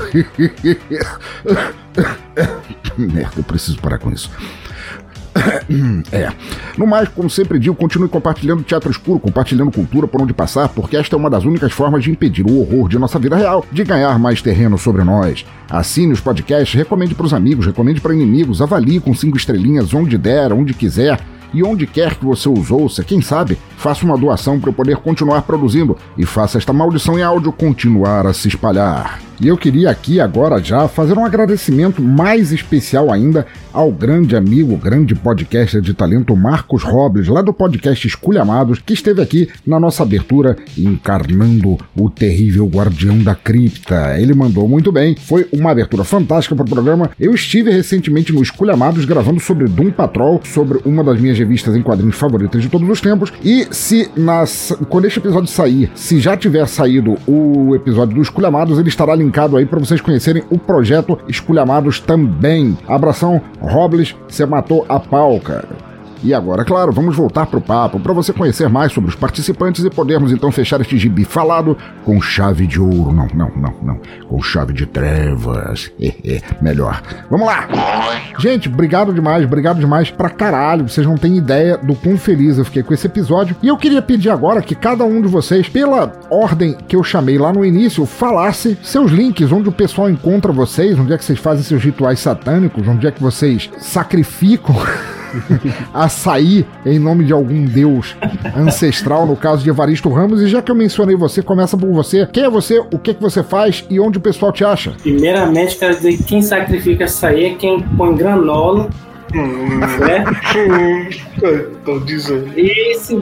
Merda, eu preciso parar com isso. É. No mais, como sempre digo, continue compartilhando Teatro Escuro, compartilhando cultura por onde passar, porque esta é uma das únicas formas de impedir o horror de nossa vida real, de ganhar mais terreno sobre nós. Assine os podcasts, recomende para os amigos, recomende para inimigos, avalie com cinco estrelinhas onde der, onde quiser. E onde quer que você os ouça, quem sabe, faça uma doação para eu poder continuar produzindo e faça esta maldição em áudio continuar a se espalhar. E eu queria aqui agora já fazer um agradecimento mais especial ainda ao grande amigo, grande podcaster de talento Marcos Robles, lá do podcast Esculhamados, que esteve aqui na nossa abertura encarnando o terrível guardião da cripta. Ele mandou muito bem, foi uma abertura fantástica para o programa. Eu estive recentemente no Esculhamados gravando sobre Doom Patrol, sobre uma das minhas revistas em quadrinhos favoritas de todos os tempos, e se nas, quando este episódio sair, se já tiver saído o episódio do Esculhamados, ele estará linkado aí para vocês conhecerem o projeto Esculhamados também. Abração, Robles, você matou a pau, cara. E agora, claro, vamos voltar pro papo, para você conhecer mais sobre os participantes e podermos então fechar este gibi falado com chave de ouro. Não, não, não, não. Com chave de trevas. Melhor. Vamos lá! Gente, obrigado demais, obrigado demais pra caralho. Vocês não têm ideia do quão feliz eu fiquei com esse episódio. E eu queria pedir agora que cada um de vocês, pela ordem que eu chamei lá no início, falasse seus links, onde o pessoal encontra vocês, onde é que vocês fazem seus rituais satânicos, onde é que vocês sacrificam açaí em nome de algum deus ancestral, no caso de Evaristo Ramos. E já que eu mencionei você, começa por você. Quem é você, o que, que você faz e onde o pessoal te acha? Primeiramente, quero dizer que quem sacrifica açaí é quem põe granola. Hum, né? Tô dizendo. Isso.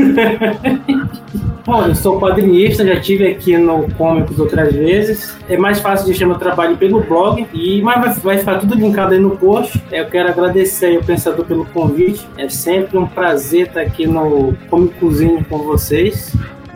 Bom, eu sou quadrinista, já estive aqui no Cômicos outras vezes. É mais fácil de achar meu trabalho pelo blog, e, mas vai, vai ficar tudo linkado aí no post. Eu quero agradecer aí ao Pensador pelo convite. É sempre um prazer estar aqui no Cômicozinho com vocês.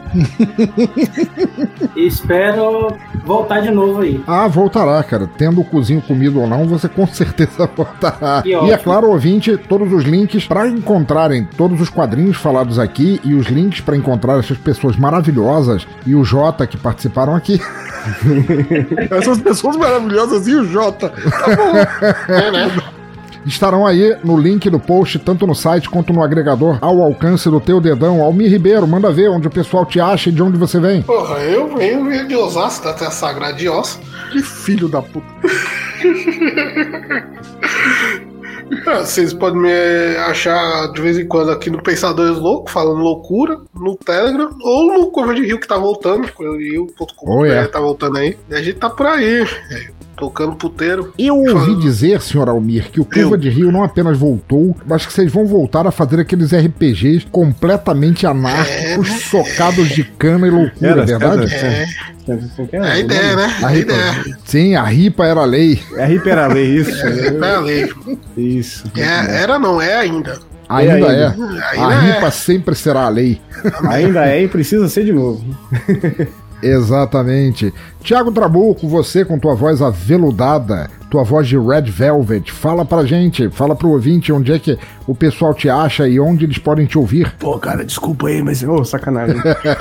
E espero voltar de novo aí. Ah, voltará, cara. Tendo o cozinho comido ou não, você com certeza voltará. E, e é claro, ouvinte, todos os links para encontrarem todos os quadrinhos falados aqui e os links para encontrar essas pessoas maravilhosas e o Jota que participaram aqui. Essas pessoas maravilhosas e o Jota. Tá bom. É, né? Estarão aí no link do post, tanto no site quanto no agregador, ao alcance do teu dedão. Almir Ribeiro, manda ver onde o pessoal te acha e de onde você vem. Porra, eu venho de Osasco, da Terra Sagrada de Osasco. Que filho da puta. Vocês podem me achar de vez em quando aqui no Pensadores Loucos, falando loucura, no Telegram, ou no Curva de Rio, que tá voltando, curva de rio ponto com, oh, é. tá voltando aí. E a gente tá por aí, tocando puteiro. Eu ouvi falando... dizer, senhor Almir, que o Curva Eu... de Rio não apenas voltou, mas que vocês vão voltar a fazer aqueles R P Gs completamente anárquicos, é, socados é. de cana e loucura, é verdade? É. É a ideia, né? A, a ideia. Sim, a ripa era a lei. A ripa era a lei, isso. É, a ripa era a lei. Isso. É, era não, é ainda. Ainda é. ainda. é. Ainda a ripa é. sempre será a lei. Ainda é e precisa ser de novo. Exatamente. Tiago Trabuco, você com tua voz aveludada, tua voz de Red Velvet, fala pra gente, fala pro ouvinte onde é que o pessoal te acha e onde eles podem te ouvir. Pô, cara, desculpa aí, mas... Ô, oh, sacanagem.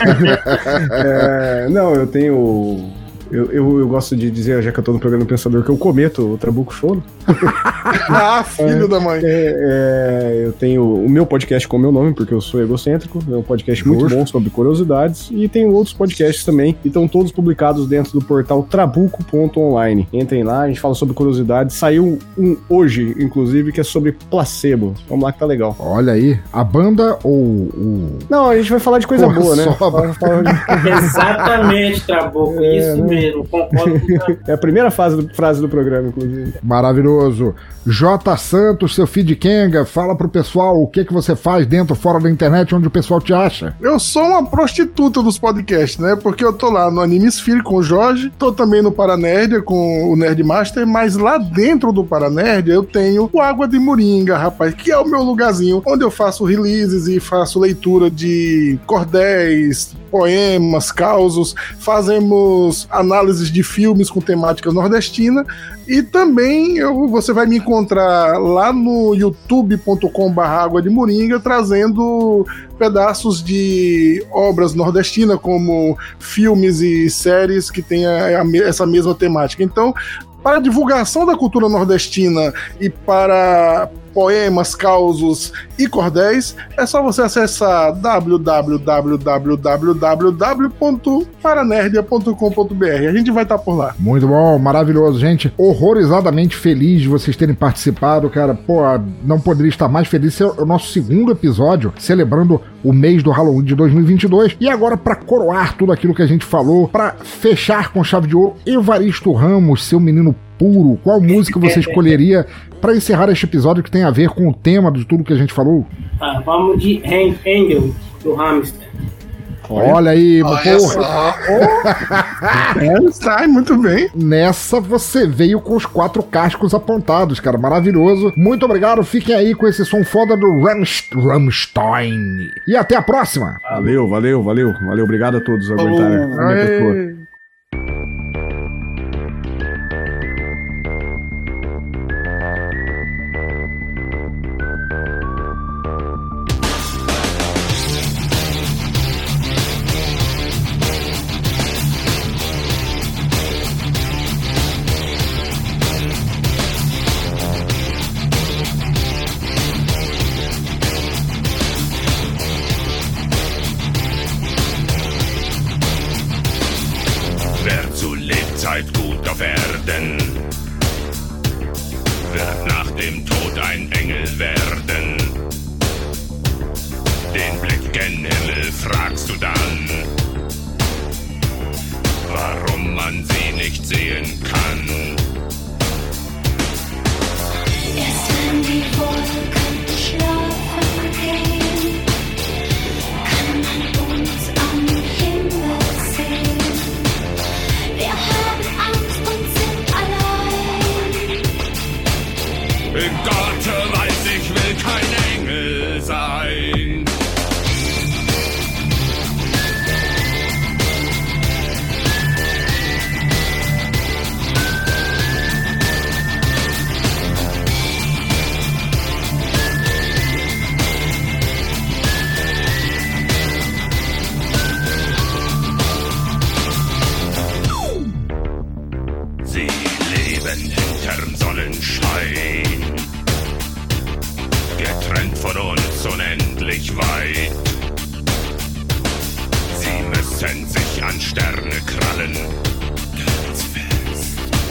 é, não, eu tenho... Eu, eu, eu gosto de dizer, já que eu tô no programa Pensador, que eu cometo o Trabuco Show. Ah, filho é, da mãe. É, é, eu tenho o meu podcast com o meu nome, porque eu sou egocêntrico. É um podcast muito Justo. bom sobre curiosidades. E tenho outros podcasts também. E estão todos publicados dentro do portal trabuco ponto online. Entrem lá, a gente fala sobre curiosidades. Saiu um hoje, inclusive, que é sobre placebo. Vamos lá que tá legal. Olha aí, a banda ou o... Não, a gente vai falar de coisa Porra, boa, né? Fala, fala de... Exatamente, Trabuco. É, isso né? mesmo, concordo. É a primeira fase do, frase do programa, inclusive. Maravilhoso. J. Santos, seu feed Kenga, fala pro pessoal o que que você faz dentro, fora da internet, onde o pessoal te acha. Eu sou uma prostituta dos podcasts, né? Porque eu tô lá no Animesphere com o Jorge, tô também no Paranerdia com o Nerdmaster, mas lá dentro do Paranerdia eu tenho o Água de Moringa, rapaz, que é o meu lugarzinho onde eu faço releases e faço leitura de cordéis, poemas, causos, fazemos análises de filmes com temática nordestina. E também eu, você vai me encontrar lá no youtube ponto com barra água de moringa trazendo pedaços de obras nordestinas, como filmes e séries que tenham essa mesma temática. Então, para a divulgação da cultura nordestina e para poemas, causos e cordéis, é só você acessar w w w w w ponto paranerdia ponto com ponto b r. A gente vai estar por lá. Muito bom, maravilhoso, gente. Horrorizadamente feliz de vocês terem participado, cara. Pô, não poderia estar mais feliz. Esse é o nosso segundo episódio, celebrando o mês do Halloween de dois mil e vinte e dois. E agora, para coroar tudo aquilo que a gente falou, para fechar com chave de ouro, Evaristo Ramos, seu menino puro, qual música você escolheria para encerrar este episódio que tem a ver com o tema de tudo que a gente falou? Ah, vamos de Angel, do Hamster. Olha aí, Olha porra. É, sai muito bem. Nessa você veio com os quatro cascos apontados, cara. Maravilhoso. Muito obrigado. Fiquem aí com esse som foda do Rammstein. E até a próxima. Valeu, valeu, valeu. Valeu, obrigado a todos por aguentarem.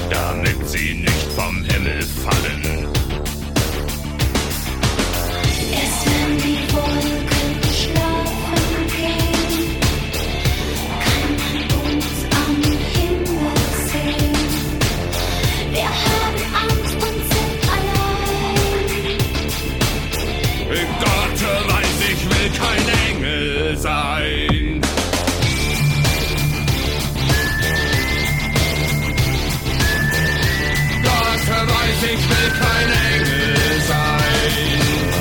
damit sie nicht vom Himmel fallen. Erst wenn die Wolken schlafen gehen, kann man uns am Himmel sehen. Wir haben Angst und sind allein. Gott weiß, ich will kein Engel sein. Gott weiß, ich will kein Engel sein.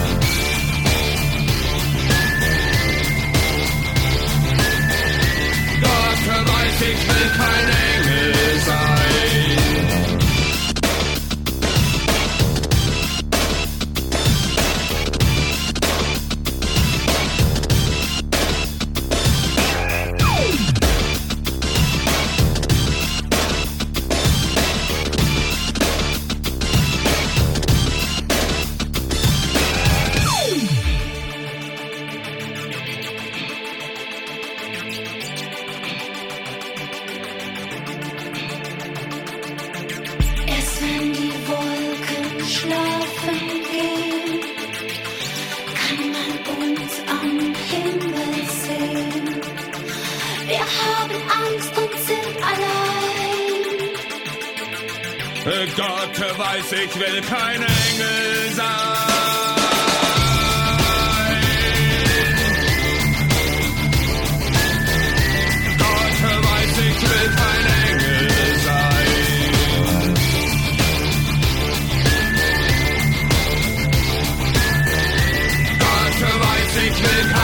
Gott weiß, ich will kein Engel sein. Erst wenn die Wolken schlafen gehen, kann man uns am Himmel sehen. Wir haben Angst und sind allein. Gott weiß, ich will kein Engel sein. Gott weiß, ich will kein Engel sein. Gott weiß, ich will kein